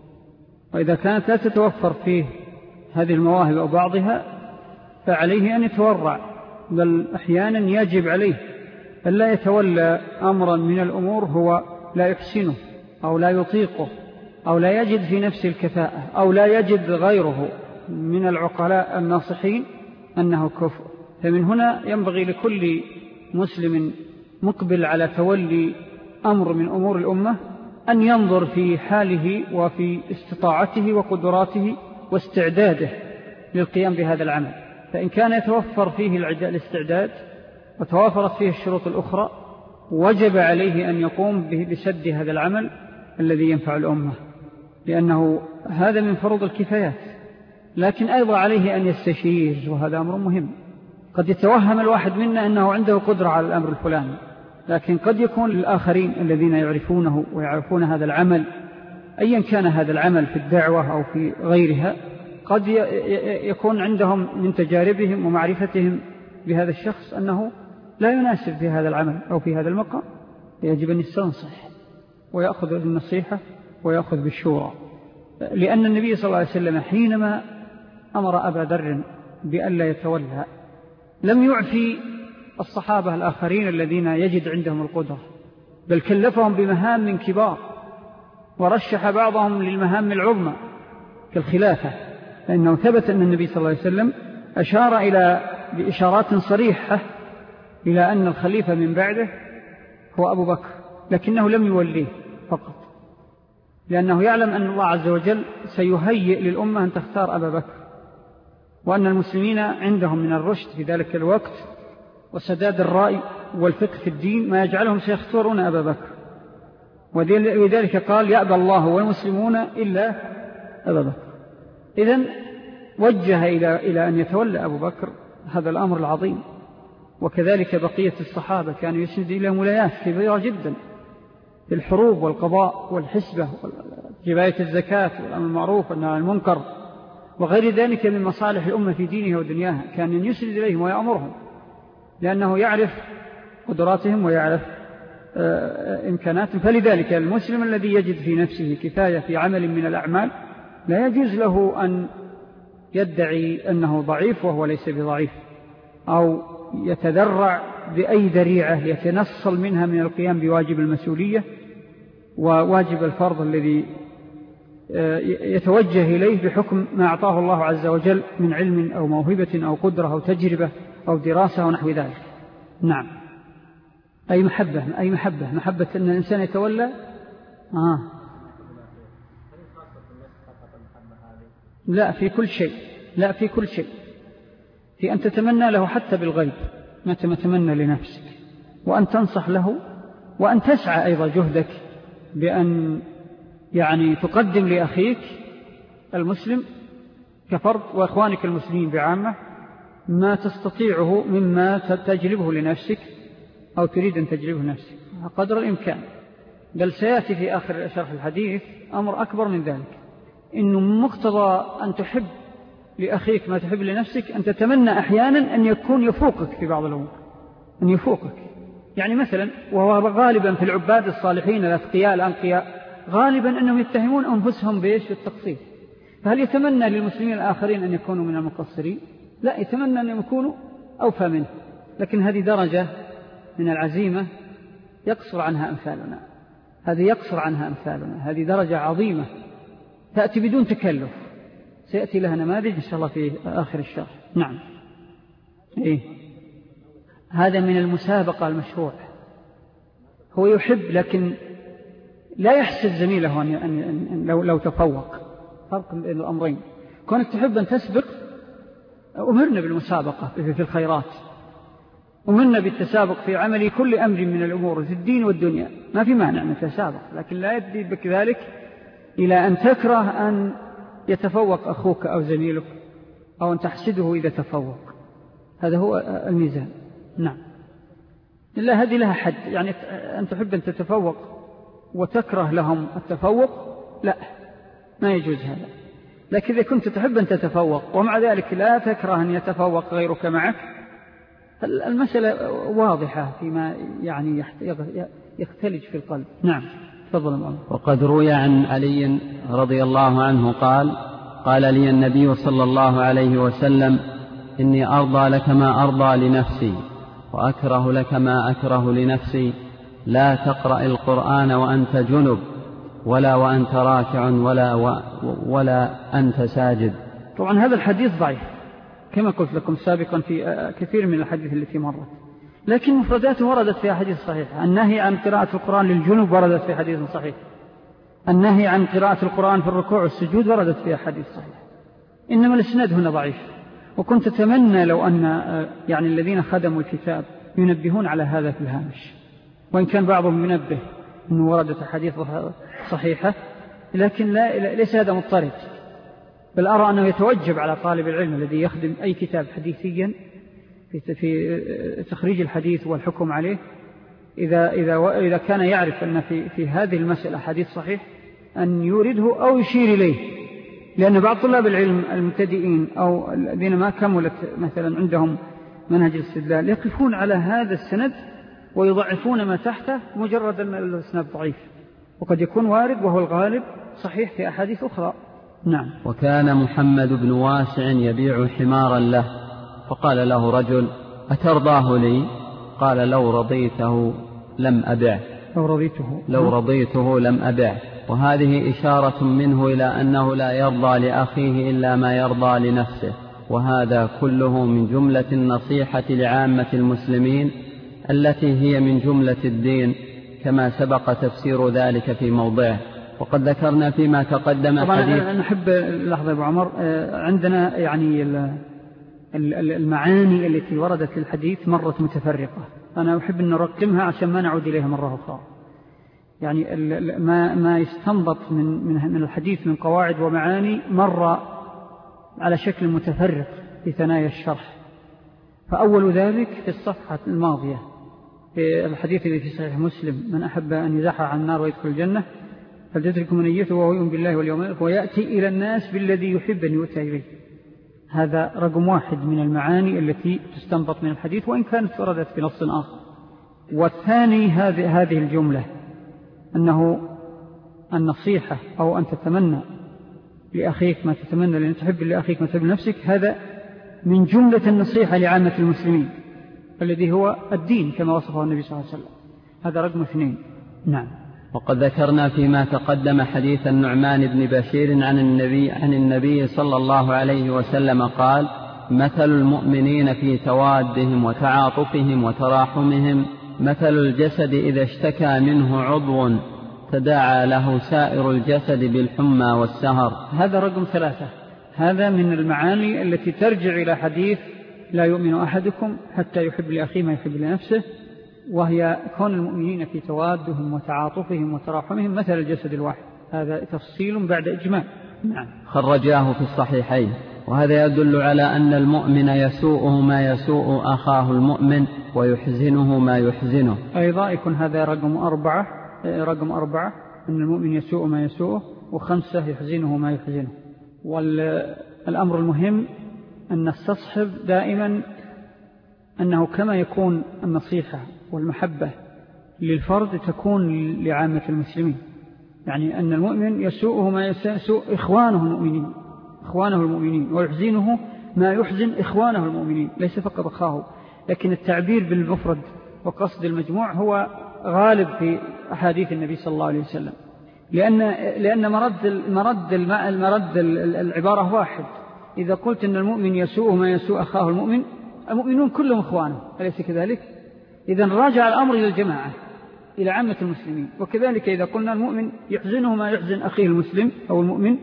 وإذا كانت لا تتوفر فيه هذه المواهب أو بعضها فعليه أن يتورع، بل أحيانا يجب عليه أن لا يتولى أمرا من الأمور هو لا يحسنه أو لا يطيقه أو لا يجد في نفسه الكفاءة أو لا يجد غيره من العقلاء الناصحين أنه كفء. فمن هنا ينبغي لكل مسلم مقبل على تولي أمر من أمور الأمة أن ينظر في حاله وفي استطاعته وقدراته واستعداده للقيام بهذا العمل. فإن كان يتوفر فيه الاستعداد وتوافرت فيه الشروط الأخرى وجب عليه أن يقوم بسد هذا العمل الذي ينفع الأمة، لأنه هذا من فروض الكفايات. لكن أيضا عليه أن يستشير، وهذا أمر مهم. قد يتوهم الواحد منا أنه عنده قدرة على الأمر الفلاني، لكن قد يكون للآخرين الذين يعرفونه ويعرفون هذا العمل أيا كان هذا العمل في الدعوة أو في غيرها، قد يكون عندهم من تجاربهم ومعرفتهم بهذا الشخص أنه لا يناسب في هذا العمل أو في هذا المقام، يجب أن يستنصح ويأخذ بالنصيحة ويأخذ بالشورى. لأن النبي صلى الله عليه وسلم حينما أمر أبا ذر بأن لا يتولى لم يعفي الصحابة الآخرين الذين يجد عندهم القدرة، بل كلفهم بمهام كبار ورشح بعضهم للمهام العظمى كالخلافة، لأنه ثبت أن النبي صلى الله عليه وسلم أشار إلى بإشارات صريحة إلى أن الخليفة من بعده هو أبو بكر، لكنه لم يوليه فقط، لأنه يعلم أن الله عز وجل سيهيئ للأمة أن تختار أبا بكر، وأن المسلمين عندهم من الرشد في ذلك الوقت وسداد الرأي والفقه في الدين ما يجعلهم سيختارون أبا بكر. ولذلك قال يأبى الله والمسلمون إلا أبا بكر. إذن وجه إلى إلى أن يتولى أبو بكر هذا الأمر العظيم. وكذلك بقية الصحابة كانوا يسند إليهم ولايات كبيرة جدا في الحروب والقضاء والحسبة وجباية الزكاة والأمر المعروف والنهي عن المنكر وغير ذلك من مصالح الأمة في دينها ودنياها، كان يسند إليهم ويأمرهم لأنه يعرف قدراتهم ويعرف إمكاناتهم. فلذلك المسلم الذي يجد في نفسه كفاية في عمل من الأعمال لا يجوز له أن يدعي أنه ضعيف وهو ليس بضعيف، أو يتذرع بأي ذريعة يتنصل منها من القيام بواجب المسؤولية وواجب الفرض الذي يتوجه إليه بحكم ما أعطاه الله عز وجل من علم أو موهبة أو قدرة أو تجربة أو دراسة ونحو ذلك. نعم، أي محبة أي محبة محبة أن الإنسان يتولى آه. لا في كل شيء، لا في كل شيء، في أن تتمنى له حتى بالغيب ما تتمنى لنفسك، وأن تنصح له، وأن تسعى أيضا جهدك بأن يعني تقدم لأخيك المسلم كفرد وإخوانك المسلمين بعامة ما تستطيعه مما تجلبه لنفسك أو تريد أن تجلبه نفسك قدر الإمكان. بل سيأتي في آخر شرح الحديث أمر أكبر من ذلك، إنه مقتضى أن تحب لأخيك ما تحب لنفسك أن تتمنى أحيانا أن يكون يفوقك في بعض الأمور، أن يفوقك. يعني مثلا وهو غالبا في العباد الصالحين الأتقياء الأنقياء غالبا أنهم يتهمون أنفسهم بإيش؟ التقصير. فهل يتمنى للمسلمين الآخرين أن يكونوا من المقصرين؟ لا، يتمنى أن يكونوا أوفى منه. لكن هذه درجة من العزيمة يقصر عنها أمثالنا. هذه يقصر عنها أمثالنا، هذه درجة عظيمة تأتي بدون تكلف، سيأتي لها نماذج إن شاء الله في آخر الشرح. نعم. إيه؟ هذا من المسابقة المشروع، هو يحب لكن لا يحسد زميله أن أن لو لو تفوق، فرق بين الأمرين. كونك تحب أن تسبق، أمرنا بالمسابقة في الخيرات، أمرنا بالتسابق في عمل كل أمر من الأمور في الدين والدنيا، ما في مانع من التسابق، لكن لا يدي بك ذلك إلى أن تكره أن يتفوق أخوك أو زميلك، أو أن تحسده إذا تفوق. هذا هو الميزان. نعم. إلا هذه لها حد، يعني أن تحب أن تتفوق وتكره لهم التفوق، لا، ما يجوز هذا. لكن إذا كنت تحب أن تتفوق ومع ذلك لا تكره أن يتفوق غيرك معك، المسألة واضحة فيما يعني يختلج في القلب. نعم. تفضل الله. وقد روي عن علي رضي الله عنه قال: قال لي النبي صلى الله عليه وسلم: إني أرضى لك ما أرضى لنفسي، وأكره لك ما أكره لنفسي، لا تقرأ القرآن وأنت جنب، ولا وأنت راكع، ولا, و ولا أنت ساجد. طبعا هذا الحديث ضعيف كما قلت لكم سابقا في كثير من الحديث التي مرت، لكن مفرداته وردت في حديث صحيح. النهي عن قراءة القرآن للجنوب وردت في حديث صحيح، النهي عن قراءة القرآن في الركوع والسجود وردت في حديث صحيح، إنما الإسناد هنا ضعيف. وكنت أتمنى لو أن يعني الذين خدموا الكتاب ينبهون على هذا في الهامش، وإن كان بعضهم ينبه أنه وردت حديث صحيحة، لكن لا ليس هذا مضطرد، بل أرى أنه يتوجب على طالب العلم الذي يخدم أي كتاب حديثيا في تخريج الحديث والحكم عليه، إذا, إذا, إذا كان يعرف أن في, في هذه المسألة حديث صحيح أن يورده أو يشير إليه، لأن بعض طلاب العلم المبتدئين أو الذين ما كملت مثلا عندهم منهج الاستدلال يقفون على هذا السند ويضعفون ما تحته مجرد أن السند ضعيف، وقد يكون وارد وهو الغالب صحيح في أحاديث أخرى. نعم. وكان محمد بن واسع يبيع حمارا له، فقال له رجل: أترضاه لي؟ قال: لو رضيته لم أبع. لو رضيته لو رضيته لم أبع. وهذه إشارة منه إلى أنه لا يرضى لأخيه إلا ما يرضى لنفسه، وهذا كله من جملة النصيحة لعامة المسلمين التي هي من جملة الدين، كما سبق تفسير ذلك في موضعه. وقد ذكرنا فيما تقدم حديث. طبعا نحب لحظة أبو عمر، عندنا يعني المعاني التي وردت في الحديث مرت متفرقة، أنا أحب أن نرقمها عشان ما نعود إليها مرة أخرى. يعني ما ما يستنبط من من الحديث من قواعد ومعاني مر على شكل متفرق في ثنايا الشرح. فأول ذلك في الصفحة الماضية في الحديث الذي في صحيح مسلم: من أحب أن يزحى عن النار ويدخل الجنة فلتدرك منيته وهو يؤمن بالله واليوم الآخر ويأتي إلى الناس بالذي يحب أن يؤتى إليه. هذا رقم واحد من المعاني التي تستنبط من الحديث، وإن كانت وردت بنص آخر. والثاني هذه هذه الجملة، أنه النصيحة أو أن تتمنى لأخيك ما تتمنى، لأن تحب لأخيك ما تحب لنفسك، هذا من جملة النصيحة لعامة المسلمين الذي هو الدين كما وصفه النبي صلى الله عليه وسلم. هذا رقم اثنين. نعم. وقد ذكرنا فيما تقدم حديث النعمان بن بشير عن النبي, عن النبي صلى الله عليه وسلم قال: مثل المؤمنين في توادهم وتعاطفهم وتراحمهم مثل الجسد إذا اشتكى منه عضو تداعى له سائر الجسد بالحمى والسهر. هذا رقم ثلاثة. هذا من المعاني التي ترجع إلى حديث: لا يؤمن أحدكم حتى يحب لأخيه ما يحب لنفسه، وهي كون المؤمنين في توادهم وتعاطفهم وتراحمهم مثل الجسد الواحد. هذا تفصيل بعد إجمال. نعم. خرجاه في الصحيحين. وهذا يدل على أن المؤمن يسوءه ما يسوء أخاه المؤمن ويحزنه ما يحزنه. أيضا يكون هذا رقم أربعة رقم أربعة أن المؤمن يسوء ما يسوءه، وخمسة يحزنه ما يحزنه. والأمر المهم أن نستصحب دائما أنه كما يكون النصيحة والمحبة للفرد تكون لعامة المسلمين، يعني أن المؤمن يسوءه ما يسوء إخوانه المؤمنين إخوانه المؤمنين ويحزنه ما يحزن إخوانه المؤمنين، ليس فقط أخاه. لكن التعبير بالمفرد وقصد المجموع هو غالب في أحاديث النبي صلى الله عليه وسلم، لأن, لأن مرد, مرد, المرد العبارة واحد. إذا قلت أن المؤمن يسوء ما يسوء أخاه المؤمن، المؤمنون كلهم إخوانه، أليس كذلك؟ إذن راجع الأمر إلى الجماعة، إلى عامة المسلمين. وكذلك إذا قلنا المؤمن يحزنه ما يحزن أخيه المسلم أو المؤمن،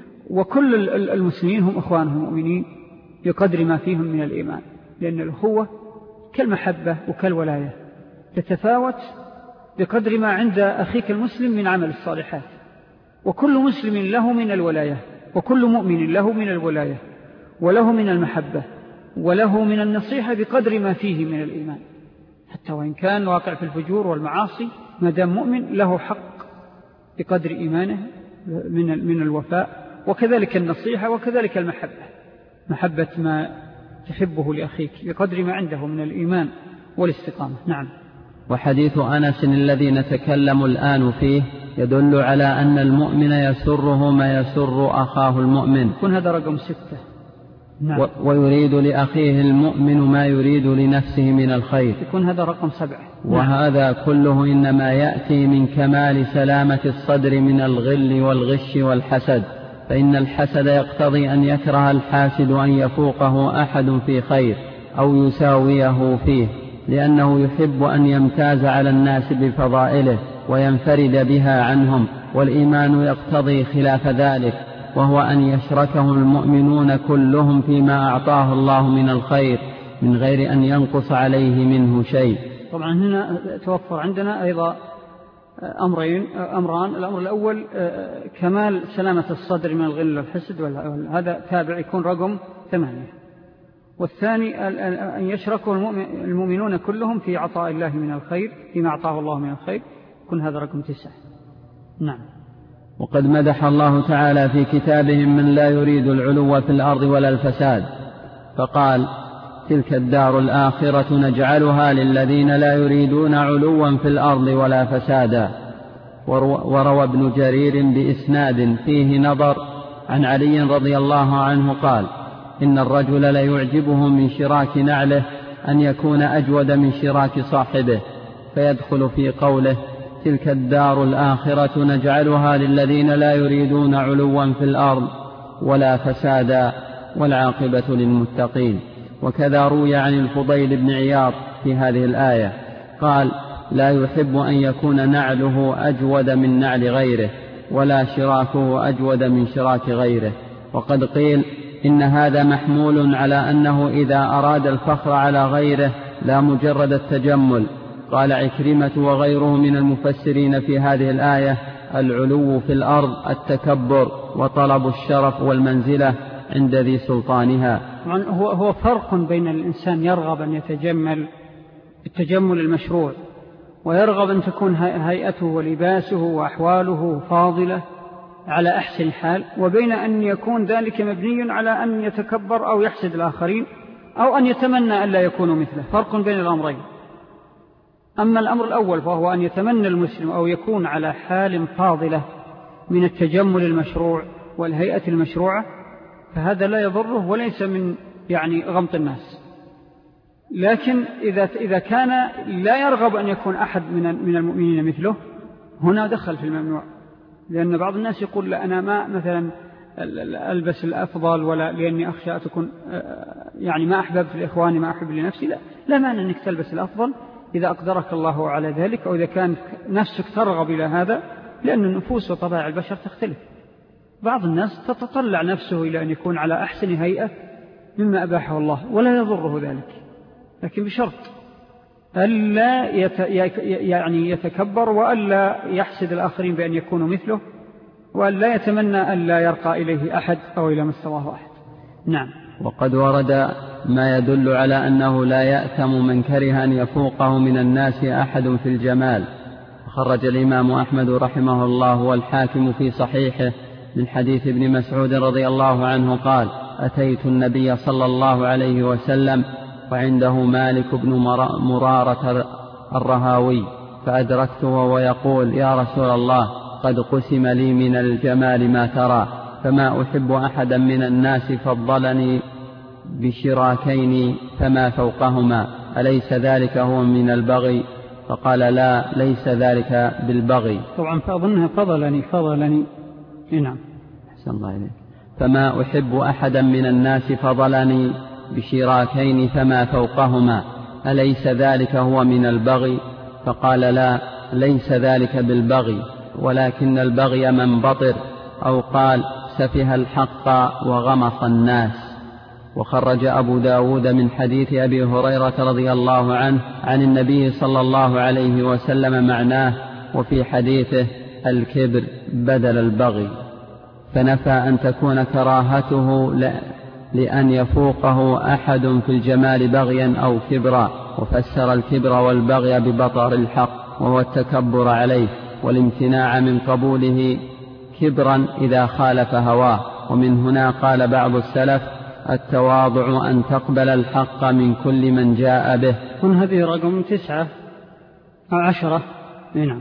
وكل المسلمين هم إخوانه المؤمنين بقدر ما فيهم من الإيمان، لأن الأخوة كالمحبة وكالولاية تتفاوت بقدر ما عند أخيك المسلم من عمل الصالحات، وكل مسلم له من الولاية، وكل مؤمن له من الولاية، وله من المحبة، وله من النصيحة بقدر ما فيه من الإيمان، حتى وإن كان واقع في الفجور والمعاصي، ما دام مؤمن له حق بقدر إيمانه من من الوفاء، وكذلك النصيحة، وكذلك المحبة، محبة ما تحبه لأخيك بقدر ما عنده من الإيمان والاستقامة. نعم. وحديث أنس الذي نتكلم الآن فيه يدل على أن المؤمن يسره ما يسر أخاه المؤمن، يكون هذا رقم ستة. نعم. ويريد لأخيه المؤمن ما يريد لنفسه من الخير، يكون هذا رقم سبعة. وهذا كله إنما يأتي من كمال سلامة الصدر من الغل والغش والحسد، فإن الحسد يقتضي أن يكره الحاسد أن يفوقه أحد في خير أو يساويه فيه، لأنه يحب أن يمتاز على الناس بفضائله وينفرد بها عنهم، والإيمان يقتضي خلاف ذلك، وهو أن يشركه المؤمنون كلهم فيما أعطاه الله من الخير من غير أن ينقص عليه منه شيء. طبعا هنا توفر عندنا أيضا أمرين أمران. الأمر الأول كمال سلامة الصدر من الغل والحسد، هذا تابع يكون رقم ثمانية. والثاني أن يشركه المؤمنون كلهم في عطاء الله من الخير فيما أعطاه الله من الخير، يكون هذا رقم تسعة. نعم. وقد مدح الله تعالى في كتابهم من لا يريد العلو في الأرض ولا الفساد، فقال: تلك الدار الآخرة نجعلها للذين لا يريدون علوا في الأرض ولا فسادا. وروى ابن جرير بإسناد فيه نظر عن علي رضي الله عنه قال: إن الرجل ليعجبه من شراك نعله أن يكون أجود من شراك صاحبه، فيدخل في قوله: تلك الدار الآخرة نجعلها للذين لا يريدون علوا في الأرض ولا فسادا والعاقبة للمتقين. وكذا روي عن الفضيل بن عياض في هذه الآية قال: لا يحب أن يكون نعله أجود من نعل غيره ولا شراكه أجود من شراك غيره. وقد قيل إن هذا محمول على أنه إذا أراد الفخر على غيره لا مجرد التجمل. قال عكرمة وغيره من المفسرين في هذه الآية: العلو في الأرض التكبر وطلب الشرف والمنزلة عند ذي سلطانها. هو هو فرق بين الإنسان يرغب أن يتجمل التجمل المشروع، ويرغب أن تكون هيئته ولباسه وأحواله فاضلة على أحسن حال، وبين أن يكون ذلك مبني على أن يتكبر أو يحسد الآخرين أو أن يتمنى أن لا يكونوا مثله. فرق بين الأمرين. أما الأمر الأول فهو أن يتمنى المسلم أو يكون على حال فاضلة من التجمل المشروع والهيئة المشروعة، فهذا لا يضره وليس من يعني غمط الناس. لكن إذا إذا كان لا يرغب أن يكون أحد من من المؤمنين مثله، هنا دخل في الممنوع. لأن بعض الناس يقول: لا أنا ما مثلا ألبس الأفضل، ولا لأني أخشى أن تكون يعني ما أحببت لإخواني ما أحب لنفسي. لا لا معنى أنك تلبس الأفضل إذا أقدرك الله على ذلك، أو إذا كانت نفسك ترغب إلى هذا، لأن النفوس وطبائع البشر تختلف. بعض الناس تتطلع نفسه إلى أن يكون على أحسن هيئة مما أباحه الله، ولا يضره ذلك، لكن بشرط ألا يت... يعني يتكبر، وألا يحسد الآخرين بأن يكونوا مثله، وألا يتمنى ألا يرقى إليه أحد أو إلى مستواه أحد. نعم. وقد ورد ما يدل على أنه لا يأثم من كره أن يفوقه من الناس أحد في الجمال. خرج الإمام أحمد رحمه الله والحاكم في صحيحه من حديث ابن مسعود رضي الله عنه قال: أتيت النبي صلى الله عليه وسلم وعنده مالك بن مرارة الرهاوي، فأدركته ويقول: يا رسول الله، قد قسم لي من الجمال ما ترى، فما أحب أحدا من الناس فضلني بشراكين فما فوقهما، أليس ذلك هو من البغي؟ فقال لا ليس ذلك بالبغي. طبعا فأظنها فضلني فضلني نعم. أحسن الله إليك. فما أحب أحدا من الناس فضلني بشراكين فما فوقهما أليس ذلك هو من البغي؟ فقال لا ليس ذلك بالبغي ولكن البغي من بطر أو قال سفه الحق وغمص الناس. وخرج أبو داود من حديث أبي هريرة رضي الله عنه عن النبي صلى الله عليه وسلم معناه وفي حديثه الكبر بدل البغي، فنفى أن تكون كراهته لأن يفوقه أحد في الجمال بغيا أو كبرا، وفسر الكبر والبغي ببطر الحق وهو التكبر عليه والامتناع من قبوله كبرا إذا خالف هواه. ومن هنا قال بعض السلف التواضع أن تقبل الحق من كل من جاء به. هنا هذه رقم تسعة أو عشرة نعم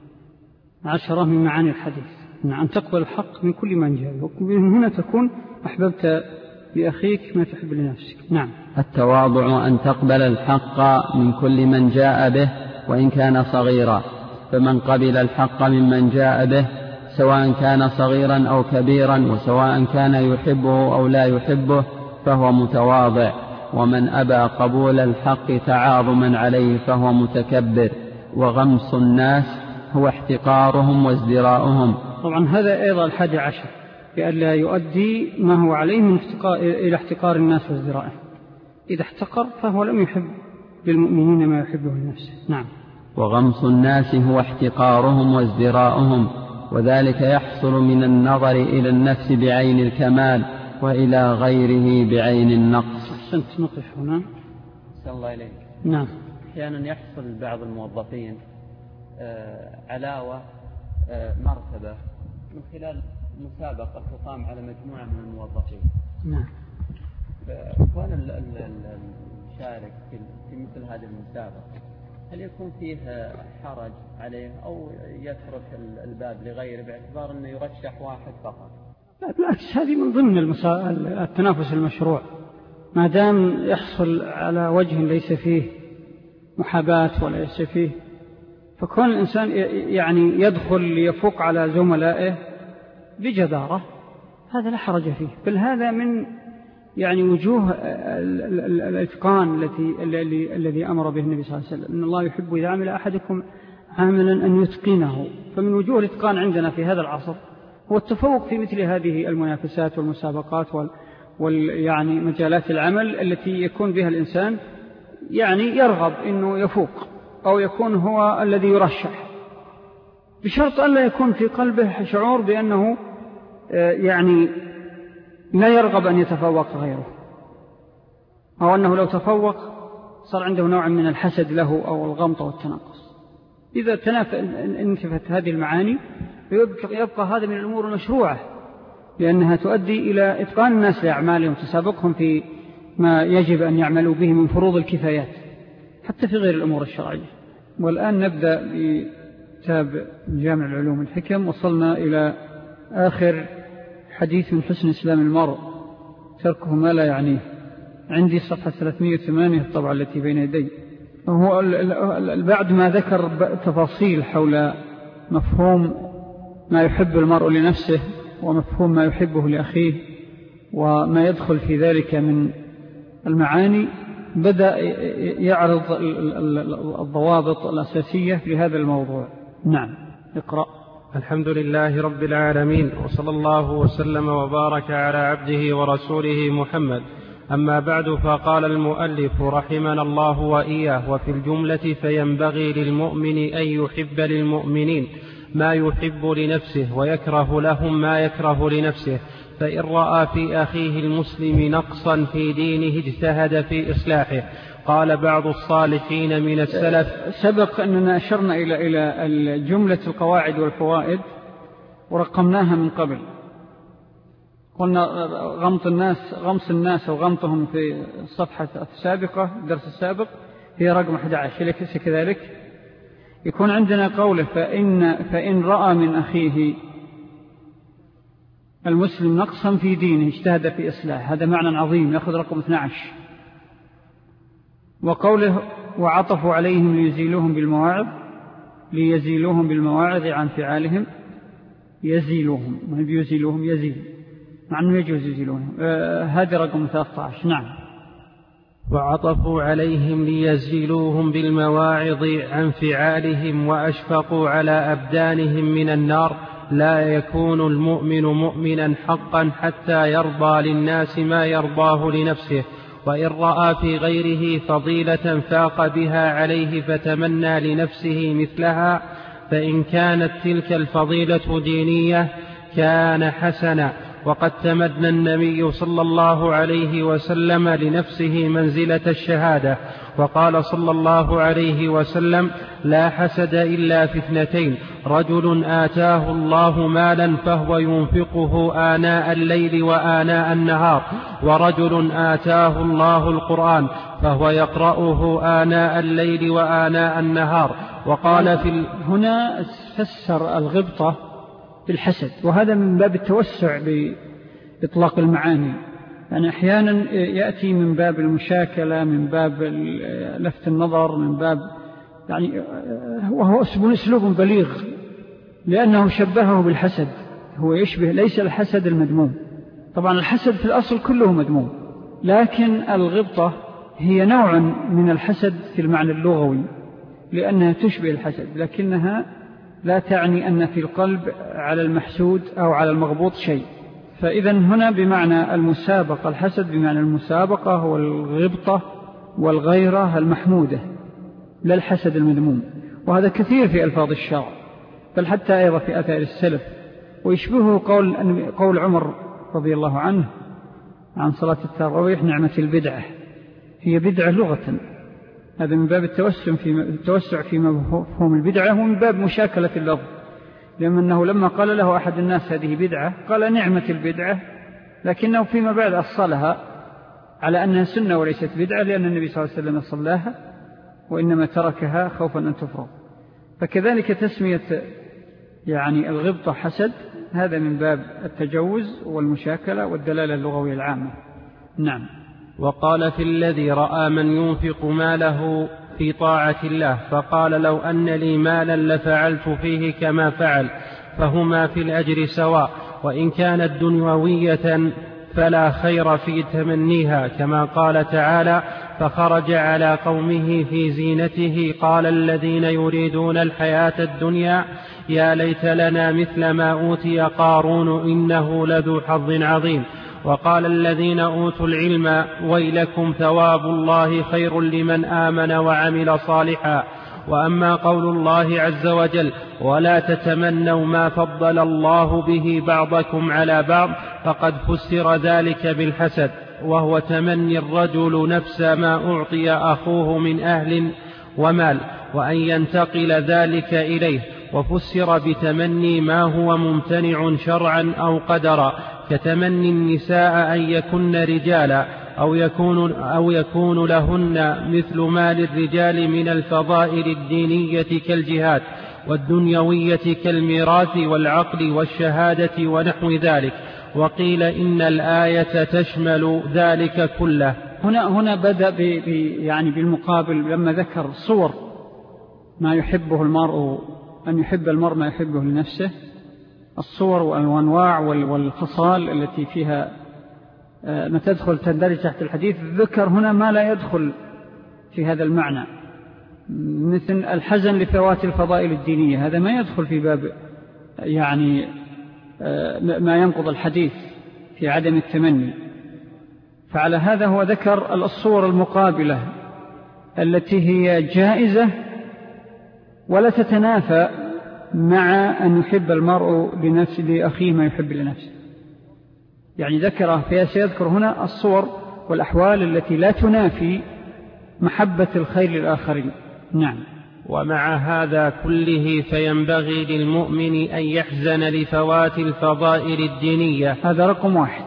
عشرة من معاني الحديث نعم أن تقبل الحق من كل من جاء به، ومن هنا تكون أحببت لأخيك ما تحب لنفسك. نعم التواضع أن تقبل الحق من كل من جاء به وإن كان صغيرا، فمن قبل الحق ممن جاء به سواء كان صغيرا أو كبيرا وسواء كان يحبه أو لا يحبه فهو متواضع، ومن أبى قبول الحق تعاظما عليه فهو متكبر. وغمص الناس هو احتقارهم وازدراؤهم. طبعا هذا أيضا الحادي عشر بألا يؤدي ما هو عليه من احتقار إلى احتقار الناس وازدرائهم. إذا احتقر فهو لم يحب للمؤمنين ما يحبه لنفسه. نعم. وغمص الناس هو احتقارهم وازدراؤهم، وذلك يحصل من النظر إلى النفس بعين الكمال وإلى غيره بعين النقص. أحسنت. نقف هنا. أحسن الله إليك. نعم. أحيانا يحصل بعض الموظفين آه علاوة آه مرتبة من خلال مسابقة تقام على مجموعة من الموظفين. نعم. كون المشارك في مثل هذه المسابقة هل يكون فيه حرج عليه أو يترك الباب لغيره باعتبار أنه يرشح واحد فقط؟ لا بالعكس، هذه من ضمن المسا... التنافس المشروع ما دام يحصل على وجه ليس فيه محاباة ولا ليس فيه، فكون الإنسان يعني يدخل ليفوق على زملائه بجدارة هذا لا حرج فيه، بل هذا من يعني وجوه الإتقان التي الذي الذي أمر به النبي صلى الله عليه وسلم، إن الله يحب إذا عمل أحدكم عاملا أن يتقنه. فمن وجوه الإتقان عندنا في هذا العصر هو التفوق في مثل هذه المنافسات والمسابقات وال, وال يعني مجالات العمل التي يكون بها الإنسان يعني يرغب إنه يفوق أو يكون هو الذي يرشح، بشرط أن لا يكون في قلبه شعور بأنه يعني لا يرغب أن يتفوق غيره، أو أنه لو تفوق صار عنده نوع من الحسد له أو الغمط والتنقص. إذا انتفت هذه المعاني يبقى هذا من الأمور المشروعة، لأنها تؤدي إلى إتقان الناس لأعمالهم وتسابقهم في ما يجب أن يعملوا به من فروض الكفايات حتى في غير الأمور الشرعية. والآن نبدأ بكتاب جامع العلوم الحكم. وصلنا إلى آخر حديث من حسن إسلام المرء تركه ما لا يعنيه. عندي صفحة ثلاثمائة وثمانية الطبعة التي بين يدي. وهو بعد ما ذكر تفاصيل حول مفهوم ما يحب المرء لنفسه ومفهوم ما يحبه لأخيه وما يدخل في ذلك من المعاني، بدأ يعرض الضوابط الأساسية لهذا الموضوع. نعم اقرأ. الحمد لله رب العالمين، وصلى الله وسلم وبارك على عبده ورسوله محمد. أما بعد، فقال المؤلف رحمنا الله وإياه: وفي الجملة فينبغي للمؤمن أن يحب للمؤمنين ما يحب لنفسه ويكره لهم ما يكره لنفسه، فإن رأى في أخيه المسلم نقصا في دينه اجتهد في إصلاحه. قال بعض الصالحين من السلف. سبق أننا أشرنا إلى إلى الجملة القواعد والفوائد ورقمناها من قبل، قلنا غمط الناس غمص الناس أو غمطهم في الصفحة السابقة الدرس السابق هي رقم أحد عشر. ليس كذلك يكون عندنا قوله فإن, فإن رأى من أخيه المسلم نقصا في دينه اجتهد في إصلاح، هذا معنى عظيم يأخذ رقم اثني عشر. وقوله وعطفوا عليهم ليزيلوهم بالمواعظ ليزيلوهم بالمواعظ عن فعالهم يزيلوهم ما بيزيلوهم يزيل مع أنه يجوز يزيلوهم. آه هذا رقم ثلاثة عشر. نعم. وعطفوا عليهم ليزيلوهم بالمواعظ عن فعالهم وأشفقوا على أبدانهم من النار. لا يكون المؤمن مؤمنا حقا حتى يرضى للناس ما يرضاه لنفسه، وإن رأى في غيره فضيلة فاق بها عليه فتمنى لنفسه مثلها، فإن كانت تلك الفضيلة دينية كان حسنا. وقد تمنى النبي صلى الله عليه وسلم لنفسه منزلة الشهادة، وقال صلى الله عليه وسلم: لا حسد إلا في اثنتين: رجل آتاه الله مالا فهو ينفقه آناء الليل وآناء النهار، ورجل آتاه الله القرآن فهو يقرأه آناء الليل وآناء النهار. وقال في ال... هنا فسر الغبطة بالحسد، وهذا من باب التوسع بإطلاق المعاني. يعني أحيانا يأتي من باب المشاكلة، من باب لفت النظر، من باب يعني وهو أسلوب بليغ، لأنه شبهه بالحسد. هو يشبه ليس الحسد المذموم، طبعا الحسد في الأصل كله مذموم، لكن الغبطة هي نوع من الحسد في المعنى اللغوي، لأنها تشبه الحسد، لكنها لا تعني أن في القلب على المحسود أو على المغبوط شيء. فإذا هنا بمعنى المسابقة، الحسد بمعنى المسابقة والغبطة والغيرة المحمودة، لا الحسد المذموم. وهذا كثير في ألفاظ الشرع، بل حتى أيضا في آثار السلف. ويشبهه قول, قول عمر رضي الله عنه عن صلاة التراويح: نعمة البدعة. هي بدعة لغة، هذا من باب التوسع في التوسع في مفهوم البدعة، ومن باب مشاكلة اللفظ، لأنه لما قال له أحد الناس هذه بدعة قال: نعمة البدعة، لكنه فيما بعد أصلها على أنها سنة وليست بدعة، لأن النبي صلى الله عليه وسلم صلاها وإنما تركها خوفا أن تفرض. فكذلك تسمية يعني الغبطة حسد، هذا من باب التجوز والمشاكلة والدلالة اللغوية العامة. نعم. وقال في الذي رأى من ينفق ماله في طاعة الله فقال: لو أن لي مالا لفعلت فيه كما فعل، فهما في الأجر سواء، وإن كانت دنيوية فلا خير في تمنيها، كما قال تعالى: فخرج على قومه في زينته قال الذين يريدون الحياة الدنيا يا ليت لنا مثل ما أوتي قارون إنه لذو حظ عظيم. وقال الذين أوتوا العلم ويلكم ثواب الله خير لمن آمن وعمل صالحا. وأما قول الله عز وجل: ولا تتمنوا ما فضل الله به بعضكم على بعض، فقد فسر ذلك بالحسد، وهو تمني الرجل نفس ما أعطي أخوه من أهل ومال، وأن ينتقل ذلك إليه. وفسر بتمني ما هو ممتنع شرعا أو قدرا، كتمني النساء أن يكن رجالا، أو يكون, أو يكون لهن مثل مال الرجال من الفضائل الدينية كالجهاد، والدنيوية كالميراث والعقل والشهادة ونحو ذلك. وقيل إن الآية تشمل ذلك كله. هنا هنا بدأ ب يعني بالمقابل، لما ذكر صور ما يحبه المرء، أن يحب المرء ما يحبه لنفسه، الصور والأنواع والخصال التي فيها ما تدخل تندرج تحت الحديث، ذكر هنا ما لا يدخل في هذا المعنى، مثل الحزن لفوات الفضائل الدينية، هذا ما يدخل في باب يعني ما ينقض الحديث في عدم التمني. فعلى هذا هو ذكر الصور المقابلة التي هي جائزة ولا تتنافى مع أن يحب المرء لنفسه لأخيه ما يحب لنفسه. يعني ذكر فيها سيذكر هنا الصور والأحوال التي لا تنافي محبة الخير للآخرين. نعم. ومع هذا كله فينبغي للمؤمن أن يحزن لفوات الفضائل الدينية. هذا رقم واحد،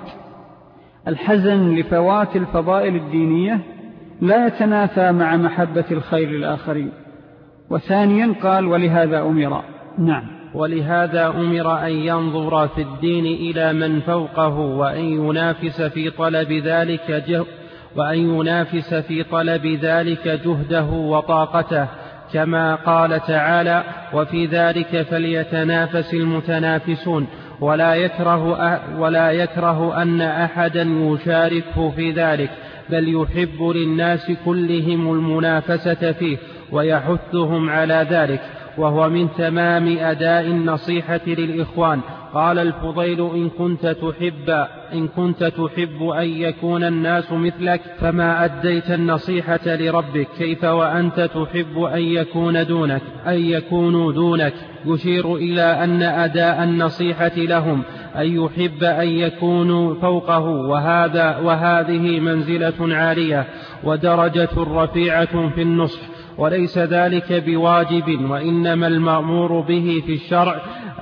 الحزن لفوات الفضائل الدينية لا يتنافى مع محبة الخير للآخرين. وثانيا قال: ولهذا أمر. نعم. ولهذا أمر أن ينظر في الدين إلى من فوقه، وأن ينافس في طلب ذلك وأن ينافس في طلب ذلك جهده وطاقته، كما قال تعالى: وفي ذلك فليتنافس المتنافسون. ولا يكره, ولا يكره أن أحدا يشاركه في ذلك، بل يحب للناس كلهم المنافسة فيه ويحثهم على ذلك، وهو من تمام أداء النصيحة للإخوان. قال الفضيل: إن كنت تحب إن كنت تحب أن يكون الناس مثلك فما أديت النصيحة لربك، كيف وأنت تحب أن يكون دونك أن يكونوا دونك. يشير إلى أن أداء النصيحة لهم أن يحب أن يكونوا فوقه، وهذا وهذه منزلة عالية ودرجة رفيعة في النصح، وليس ذلك بواجب، وإنما المأمور به في الشرع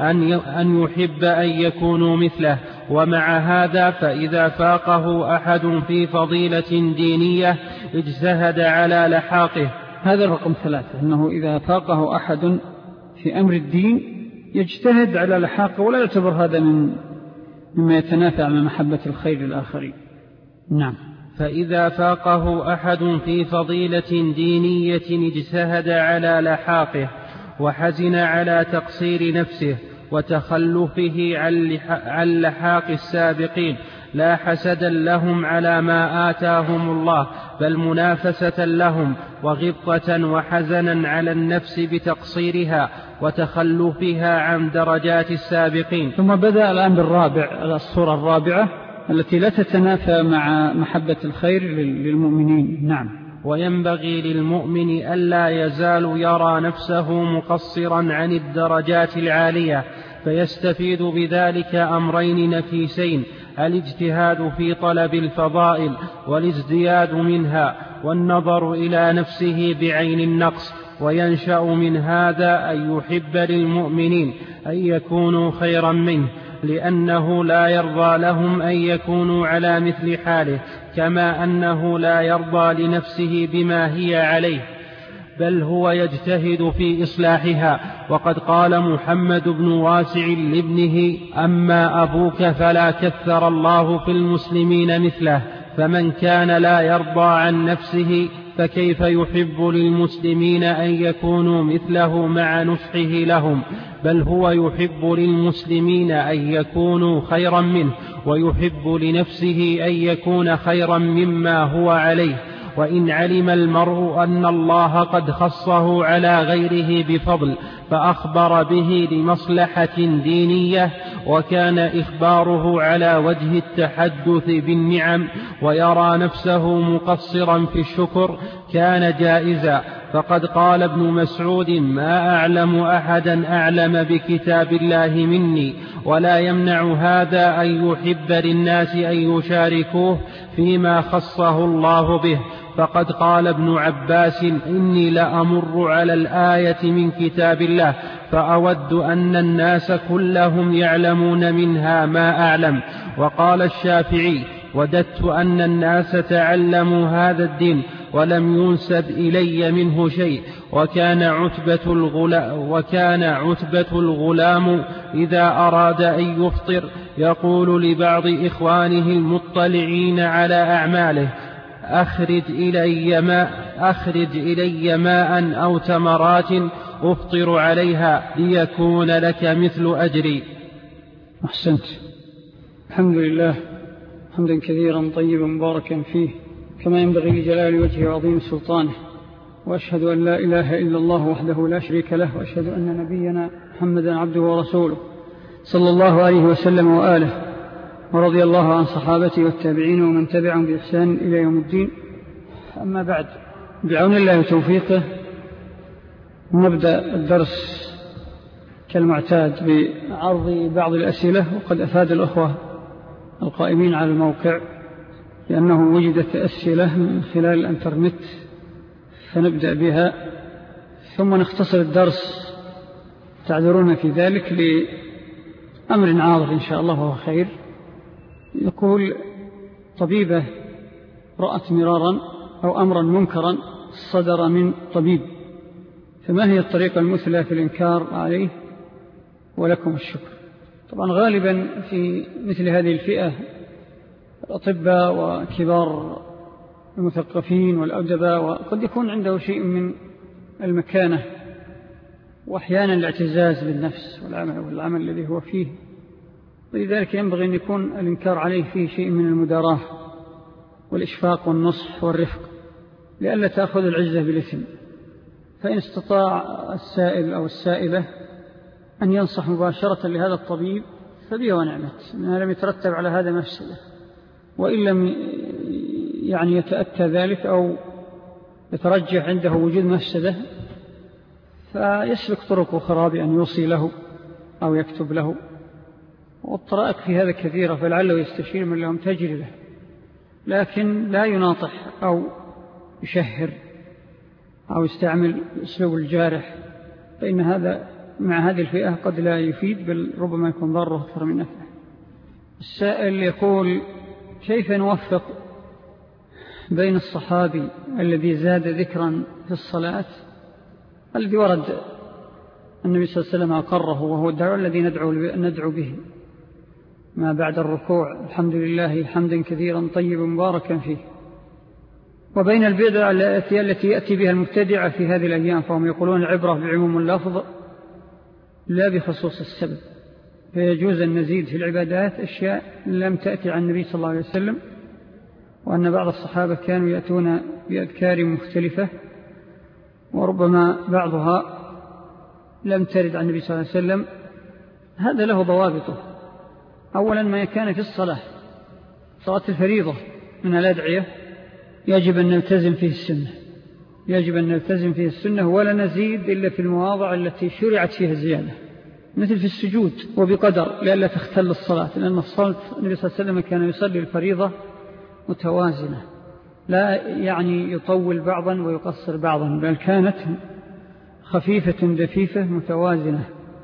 أن يحب أن يكونوا مثله. ومع هذا فإذا فاقه أحد في فضيلة دينية اجتهد على لحاقه. هذا الرقم ثلاثة، أنه إذا فاقه أحد في أمر الدين يجتهد على لحاقه، ولا يعتبر هذا من مما يتنافى عن محبة الخير للآخرين. نعم. فإذا فاقه أحد في فضيلة دينية اجتهد على لحاقه، وحزن على تقصير نفسه وتخلفه عن لحاق السابقين، لا حسدا لهم على ما آتاهم الله، بل منافسة لهم وغبطة وحزنا على النفس بتقصيرها وتخلفها عن درجات السابقين. ثم بدأ الآن بالرابع، الصورة الرابعة التي لا تتنافى مع محبة الخير للمؤمنين. نعم. وينبغي للمؤمن ألا يزال يرى نفسه مقصرا عن الدرجات العالية، فيستفيد بذلك أمرين نفيسين: الاجتهاد في طلب الفضائل والازدياد منها، والنظر إلى نفسه بعين النقص. وينشأ من هذا أن يحب للمؤمنين أن يكونوا خيرا منه، لأنه لا يرضى لهم أن يكونوا على مثل حاله، كما أنه لا يرضى لنفسه بما هي عليه، بل هو يجتهد في إصلاحها. وقد قال محمد بن واسع لابنه: أما أبوك فلا كثر الله في المسلمين مثله. فمن كان لا يرضى عن نفسه فكيف يحب للمسلمين أن يكونوا مثله مع نصحه لهم؟ بل هو يحب للمسلمين أن يكونوا خيرا منه، ويحب لنفسه أن يكون خيرا مما هو عليه. وإن علم المرء أن الله قد خصه على غيره بفضل فأخبر به لمصلحة دينية، وكان إخباره على وجه التحدث بالنعم، ويرى نفسه مقصرا في الشكر، كان جائزا. فقد قال ابن مسعود: ما أعلم أحدا أعلم بكتاب الله مني. ولا يمنع هذا أن يحب للناس أن يشاركوه فيما خصه الله به. فقد قال ابن عباس: إني لأمر على الآية من كتاب الله فأود أن الناس كلهم يعلمون منها ما أعلم. وقال الشافعي: وددت أن الناس تعلموا هذا الدين ولم ينسب إلي منه شيء. وكان عتبة الغلام, وكان عتبة الغلام إذا أراد أن يفطر يقول لبعض إخوانه المطلعين على أعماله: أخرج إلي ماء, أخرج إلي ماء أو تمرات أفطر عليها ليكون لك مثل أجري. أحسنت. الحمد لله حمدا كثيرا طيبا مباركا فيه، كما ينبغي لجلال وجهه وعظيم سلطانه. وأشهد أن لا إله إلا الله وحده لا شريك له، وأشهد أن نبينا محمدا عبده ورسوله صلى الله عليه وسلم وآله، ورضي الله عن صحابته والتابعين ومن تبعهم بإحسان إلى يوم الدين. أما بعد، بعون الله وتوفيقه نبدأ الدرس كالمعتاد بعرض بعض الأسئلة، وقد أفاد الأخوة القائمين على الموقع لأنه وجدت أسئلة من خلال الإنترنت، فنبدأ بها ثم نختصر الدرس، تعذرون في ذلك لأمر عاضل إن شاء الله وهو خير. يقول: طبيبة رأت مرارا أو أمرا منكرا صدر من طبيب، فما هي الطريقة المثلى في الإنكار عليه؟ ولكم الشكر. طبعا غالبا في مثل هذه الفئة الأطباء وكبار المثقفين والأدباء، وقد يكون عنده شيء من المكانة وأحيانا الاعتزاز بالنفس والعمل والعمل الذي هو فيه، ولذلك ينبغي أن يكون الإنكار عليه فيه شيء من المداراة والإشفاق والنصح والرفق لئلا تأخذ العزة بالإثم. فإن استطاع السائل أو السائلة أن ينصح مباشرة لهذا الطبيب فبه ونعمت، ما لم يترتب على هذا مفسدة، وإن لم يعني يتأتى ذلك أو يترجح عنده وجود مفسدة فيسلك طرق أخرى بأن يوصي له أو يكتب له، والطرائق في هذا كثيرة، فلعله يستشير من لهم تجربة، لكن لا يناطح أو يشهر أو يستعمل أسلوب الجارح، فإن هذا مع هذه الفئة قد لا يفيد بل ربما يكون ضره أكثر من نفعه. السائل يقول: كيف نوفق بين الصحابي الذي زاد ذكرا في الصلاة الذي ورد النبي صلى الله عليه وسلم أقره وهو الدعاء الذي ندعو, ندعو به ما بعد الركوع الحمد لله حمدا كثيرا طيبا مباركا فيه، وبين البدع التي يأتي بها المبتدعة في هذه الأيام، فهم يقولون العبرة بعموم اللفظ لا بخصوص السبب، فيجوز أن نزيد في العبادات أشياء لم تأتي عن النبي صلى الله عليه وسلم، وأن بعض الصحابة كانوا يأتون بأذكار مختلفة وربما بعضها لم ترد عن النبي صلى الله عليه وسلم. هذا له ضوابطه. أولا ما كان في الصلاة صلاة الفريضة من الأدعية يجب أن نلتزم فيه السنة، يجب أن نلتزم فيه السنة ولا نزيد إلا في المواضع التي شرعت فيها الزيادة، مثل في السجود وبقدر لئلا تختل الصلاة، لأن الصلاة النبي صلى الله عليه وسلم كان يصلي الفريضة متوازنة، لا يعني يطول بعضا ويقصر بعضا، بل كانت خفيفة دفيفة متوازنة،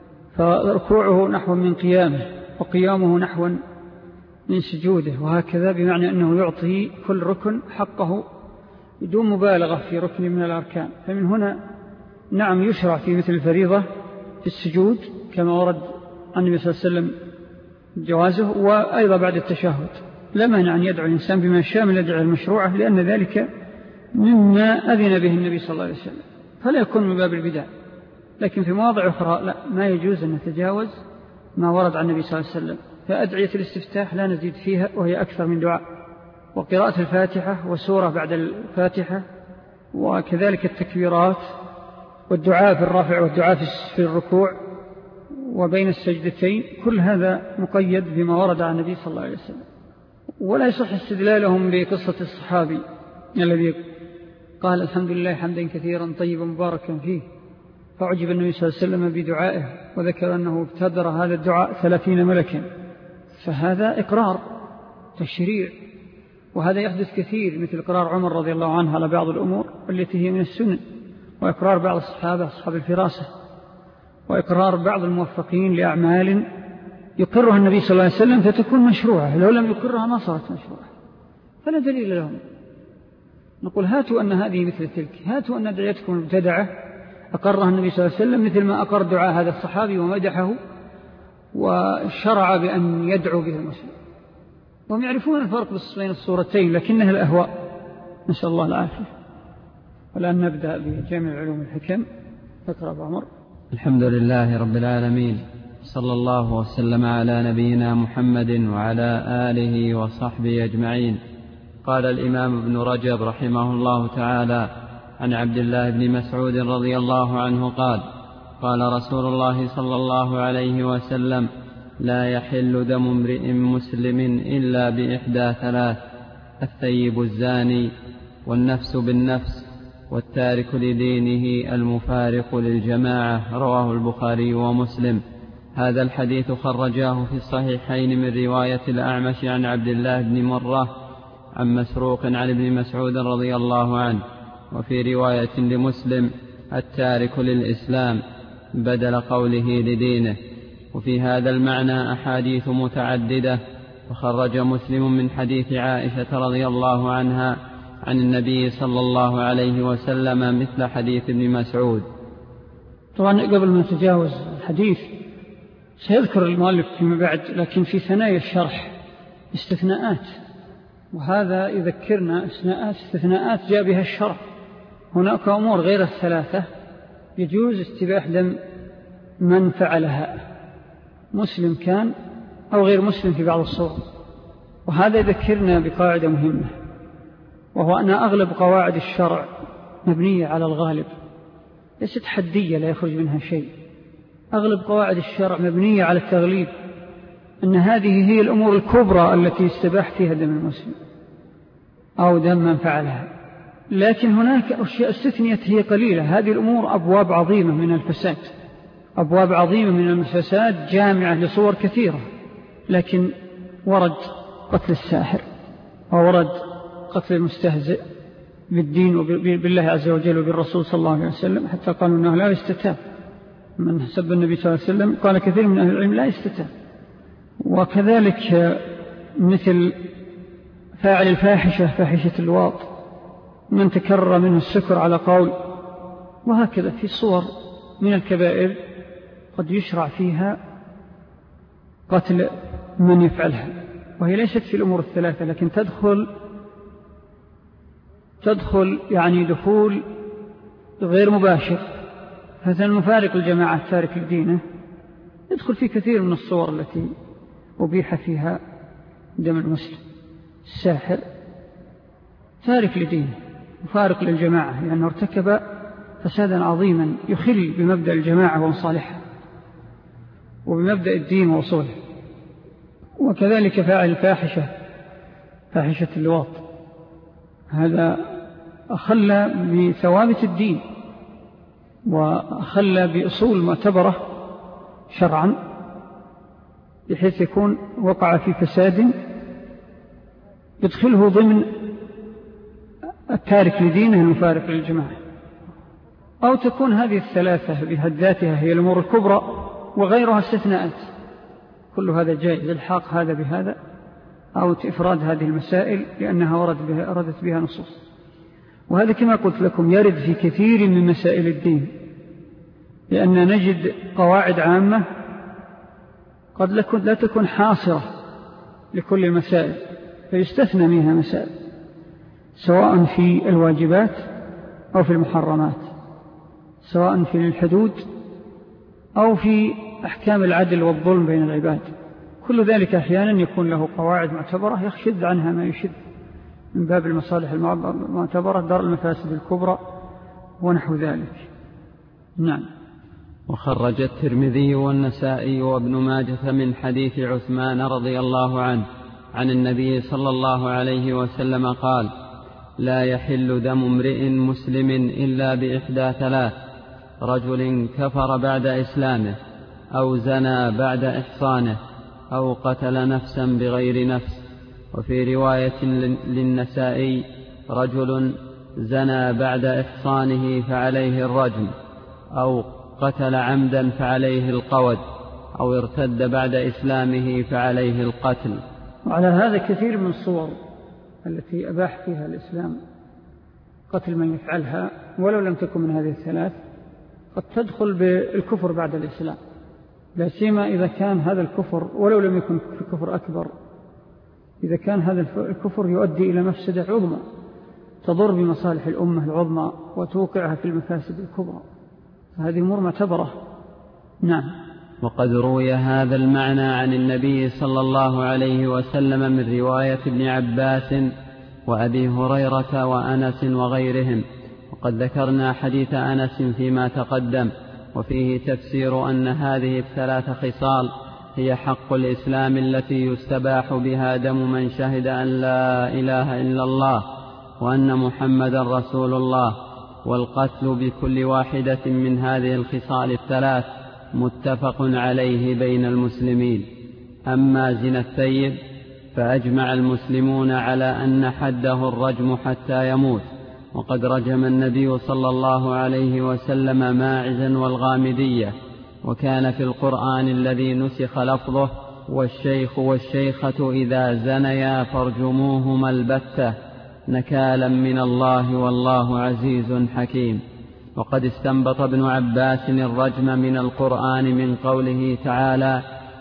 فركوعه نحو من قيامه وقيامه نحو من سجوده، وهكذا بمعنى أنه يعطي كل ركن حقه بدون مبالغة في ركن من الأركان. فمن هنا نعم يشرع في مثل الفريضة في السجود كما ورد عن النبي صلى الله عليه وسلم جوازه، وأيضا بعد التشهد لا مانع أن يدعو الإنسان بما شاء من الأدعية المشروعة، لأن ذلك مما أذن به النبي صلى الله عليه وسلم، فلا يكون من باب البدع. لكن في مواضع أخرى لا، ما يجوز أن نتجاوز ما ورد عن النبي صلى الله عليه وسلم. فأدعية الاستفتاح لا نزيد فيها وهي أكثر من دعاء، وقراءة الفاتحة وسورة بعد الفاتحة، وكذلك التكبيرات والدعاء في الرافع والدعاء في الركوع وبين السجدتين، كل هذا مقيد بما ورد عن النبي صلى الله عليه وسلم. ولا يصح استدلالهم بقصة الصحابي الذي قال الحمد لله حمدا كثيرا طيبا مباركا فيه، فعجب النبي صلى الله عليه وسلم بدعائه وذكر أنه ابتدر هذا الدعاء ثلاثين ملكا، فهذا إقرار تشريع، وهذا يحدث كثير، مثل إقرار عمر رضي الله عنه على بعض الأمور التي هي من السنن، وإقرار بعض الصحابة أصحاب الفراسة، وإقرار بعض الموفقين لأعمال يقرها النبي صلى الله عليه وسلم فتكون مشروعة، لو لم يقرها ما صارت مشروعة، فلا دليل لهم. نقول هاتوا أن هذه مثل تلك، هاتوا أن دعيتكم المبتدعة أقرها النبي صلى الله عليه وسلم مثل ما أقر دعاء هذا الصحابي ومدحه وشرع بأن يدعو به المسلم، وهم يعرفون الفرق بين الصورتين لكنها الأهواء، نسأل الله العافية. والآن نبدأ بجامع علوم الحكم. فكر أبو عمر. الحمد لله رب العالمين، صلى الله وسلم على نبينا محمد وعلى آله وصحبه أجمعين. قال الإمام ابن رجب رحمه الله تعالى عن عبد الله بن مسعود رضي الله عنه قال: قال رسول الله صلى الله عليه وسلم: لا يحل دم امرئ مسلم إلا بإحدى ثلاث: الثيب الزاني، والنفس بالنفس، والتارك لدينه المفارق للجماعة. رواه البخاري ومسلم. هذا الحديث خرجاه في الصحيحين من رواية الأعمش عن عبد الله بن مرة عن مسروق عن ابن مسعود رضي الله عنه، وفي رواية لمسلم: التارك للإسلام، بدل قوله لدينه. وفي هذا المعنى أحاديث متعددة، وخرج مسلم من حديث عائشة رضي الله عنها عن النبي صلى الله عليه وسلم مثل حديث ابن مسعود. طبعا قبل ما نتجاوز الحديث سيذكر المؤلف فيما بعد، لكن في ثنايا الشرح استثناءات وهذا يذكرنا استثناءات جاء بها الشرع. هناك أمور غير الثلاثة يجوز استباح دم من فعلها، مسلم كان أو غير مسلم في بعض الصور. وهذا يذكرنا بقاعدة مهمة، وهو أن أغلب قواعد الشرع مبنية على الغالب، ليست حدية لا يخرج منها شيء. أغلب قواعد الشرع مبنية على التغليب، أن هذه هي الأمور الكبرى التي يستباح فيها دم المسلم أو دم من فعلها. لكن هناك أشياء استثنيت هي قليلة. هذه الأمور أبواب عظيمة من الفساد، أبواب عظيمة من الفساد جامعة لصور كثيرة، لكن ورد قتل الساحر، وورد قتل المستهزئ بالدين وبالله عز وجل وبالرسول صلى الله عليه وسلم، حتى قالوا أنه لا يستتاب. من سب النبي صلى الله عليه وسلم قال كثير من أهل العلم لا يستتاب. وكذلك مثل فاعل الفاحشة، فاحشة الواط، من تكرر منه السكر على قول، وهكذا في صور من الكبائر قد يشرع فيها قتل من يفعلها، وهي ليست في الأمور الثلاثة، لكن تدخل تدخل يعني دخول غير مباشر. هذا المفارق الجماعة تارك لدينه يدخل في كثير من الصور التي أبيح فيها دم المسلم. الساحر تارك لدينه مفارق للجماعة، لأنه ارتكب فسادا عظيما يخل بمبدأ الجماعة ومصالحها وبمبدأ الدين ووصوله. وكذلك فاعل الفاحشة، فاحشة اللواط، هذا أخل بثوابت الدين وأخل بأصول معتبرة شرعا، بحيث يكون وقع في فساد يدخله ضمن التارك لدينه المفارق للجماعة. أو تكون هذه الثلاثة بحد ذاتها هي الأمور الكبرى وغيرها استثناءات. كل هذا جائز، الحاق هذا بهذا أو إفراد هذه المسائل لأنها ورد بها أردت بها نصوص. وهذا كما قلت لكم يرد في كثير من مسائل الدين، لأن نجد قواعد عامة قد لا تكون حاصرة لكل المسائل، فيستثنى منها مسائل سواء في الواجبات أو في المحرمات، سواء في الحدود أو في أحكام العدل والظلم بين العباد. كل ذلك أحيانا يكون له قواعد معتبرة يخشد عنها ما يشد من باب المصالح المعتبرة، دار المفاسد الكبرى ونحو ذلك. نعم. وخرج الترمذي والنسائي وابن ماجه من حديث عثمان رضي الله عنه عن النبي صلى الله عليه وسلم قال: لا يحل دم امرئ مسلم إلا بإحدى ثلاث: رجل كفر بعد إسلامه، أو زنى بعد إحصانه، أو قتل نفسا بغير نفس. وفي رواية للنسائي: رجل زنى بعد إحصانه فعليه الرجم، أو قتل عمدا فعليه القود، أو ارتد بعد إسلامه فعليه القتل. وعلى هذا كثير من الصور التي أباح فيها الإسلام قتل من يفعلها ولو لم تكن من هذه الثلاث قد تدخل بالكفر بعد الإسلام، لا سيما إذا كان هذا الكفر ولو لم يكن في كفر أكبر، إذا كان هذا الكفر يؤدي إلى مفسدة عظمى تضر بمصالح الأمة العظمى وتوقعها في المفاسد الكبرى، هذه أمور معتبرة. نعم. وقد روي هذا المعنى عن النبي صلى الله عليه وسلم من رواية ابن عباس وأبي هريرة وأنس وغيرهم، وقد ذكرنا حديث أنس فيما تقدم، وفيه تفسير أن هذه الثلاث خصال هي حق الإسلام التي يستباح بها دم من شهد أن لا إله إلا الله وأن محمدا رسول الله، والقتل بكل واحدة من هذه الخصال الثلاث متفق عليه بين المسلمين. أما زنا الثيب فأجمع المسلمون على أن حده الرجم حتى يموت، وقد رجم النبي صلى الله عليه وسلم ماعزا والغامدية، وكان في القرآن الذي نسخ لفظه: والشيخ والشيخة إذا زنيا فارجموهما البتة، نكالا من الله والله عزيز حكيم. وقد استنبط ابن عباس الرجم من القرآن من قوله تعالى: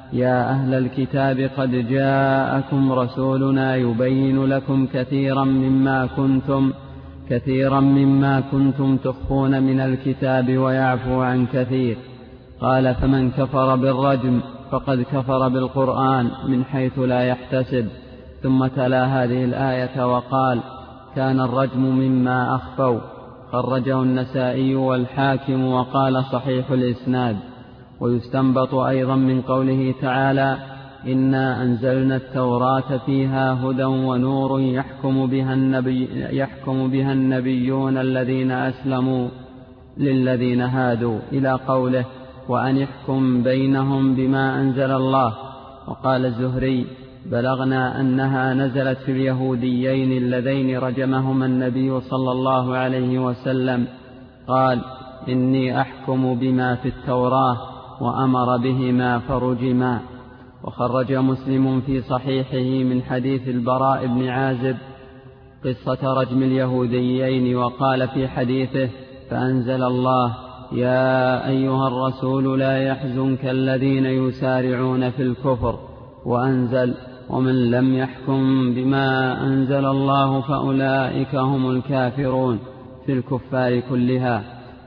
يا أهل الكتاب قد جاءكم رسولنا يبين لكم كثيرا مما كنتم كثيرا مما كنتم تخفون من الكتاب ويعفو عن كثير. قال فمن كفر بالرجم فقد كفر بالقرآن من حيث لا يحتسب. ثم تلا هذه الآية وقال كان الرجم مما أخفوا. خرجه النسائي والحاكم وقال صحيح الإسناد. ويستنبط أيضا من قوله تعالى إنا أنزلنا التوراة فيها هدى ونور يحكم بها, النبي يحكم بها النبيون الذين أسلموا للذين هادوا إلى قوله وأن يحكم بينهم بما أنزل الله. وقال الزهري بلغنا أنها نزلت في اليهوديين اللذين رجمهما النبي صلى الله عليه وسلم. قال إني أحكم بما في التوراة وأمر بهما فرجما. وخرج مسلم في صحيحه من حديث البراء بن عازب قصة رجم اليهوديين وقال في حديثه فأنزل الله يا أيها الرسول لا يحزنك الذين يسارعون في الكفر. وأنزل ومن لم يحكم بما أنزل الله فأولئك هم الكافرون في الكفار كلها.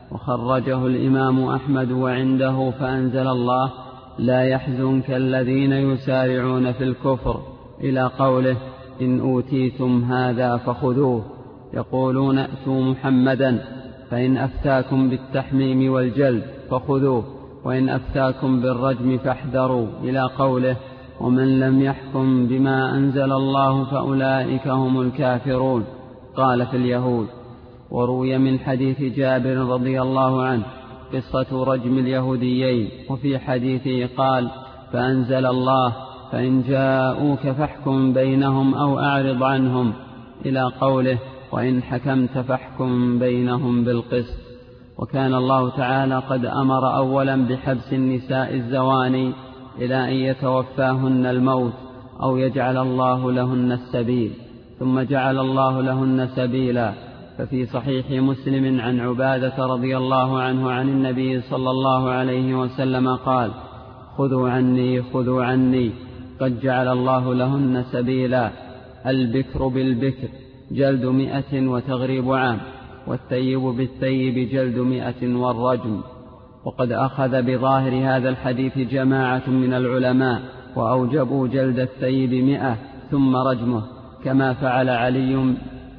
وخرجه الإمام أحمد وعنده فأنزل الله لا يحزنك الذين يسارعون في الكفر إلى قوله إن أوتيتم هذا فخذوه. يقولون ائتوا محمدا فإن أفتاكم بالتحميم والجلد فخذوه وإن أفتاكم بالرجم فاحذروا إلى قوله ومن لم يحكم بما أنزل الله فأولئك هم الكافرون قال في اليهود. وروي من حديث جابر رضي الله عنه قصة رجم اليهوديين وفي حديثه قال فأنزل الله فإن جاءوك فاحكم بينهم أو أعرض عنهم إلى قوله وإن حكمت فاحكم بينهم بالقسط. وكان الله تعالى قد أمر أولا بحبس النساء الزواني إلى أن يتوفاهن الموت أو يجعل الله لهن السبيل ثم جعل الله لهن سبيلا. ففي صحيح مسلم عن عبادة رضي الله عنه عن النبي صلى الله عليه وسلم قال خذوا عني خذوا عني قد جعل الله لهن سبيلا. البكر بالبكر جلد مئة وتغريب عام والثيب بالثيب جلد مئة والرجم. وقد أخذ بظاهر هذا الحديث جماعة من العلماء وأوجبوا جلد الثيب مئة ثم رجمه كما فعل علي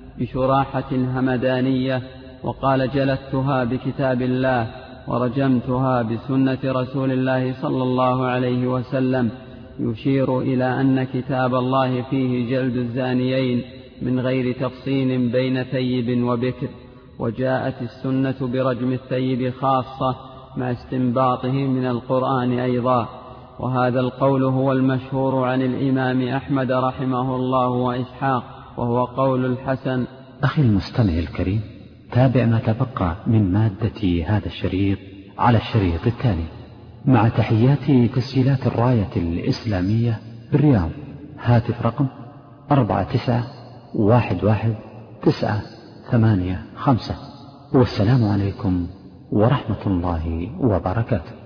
بشراحة الهمدانية وقال جلدتها بكتاب الله ورجمتها بسنة رسول الله صلى الله عليه وسلم، يشير إلى أن كتاب الله فيه جلد الزانيين من غير تفصيل بين ثيب وبكر. وجاءت السنة برجم الثيب خاصة مع استنباطه من القرآن أيضا. وهذا القول هو المشهور عن الإمام أحمد رحمه الله وإسحاق، وهو قول الحسن. أخي المستمع الكريم، تابع ما تبقى من مادة هذا الشريط على الشريط التالي مع تحيات تسجيلات الراية الإسلامية بالرياض. هاتف رقم أربعة تسعة واحد واحد تسعة ثمانية خمسة. والسلام عليكم ورحمة الله وبركاته.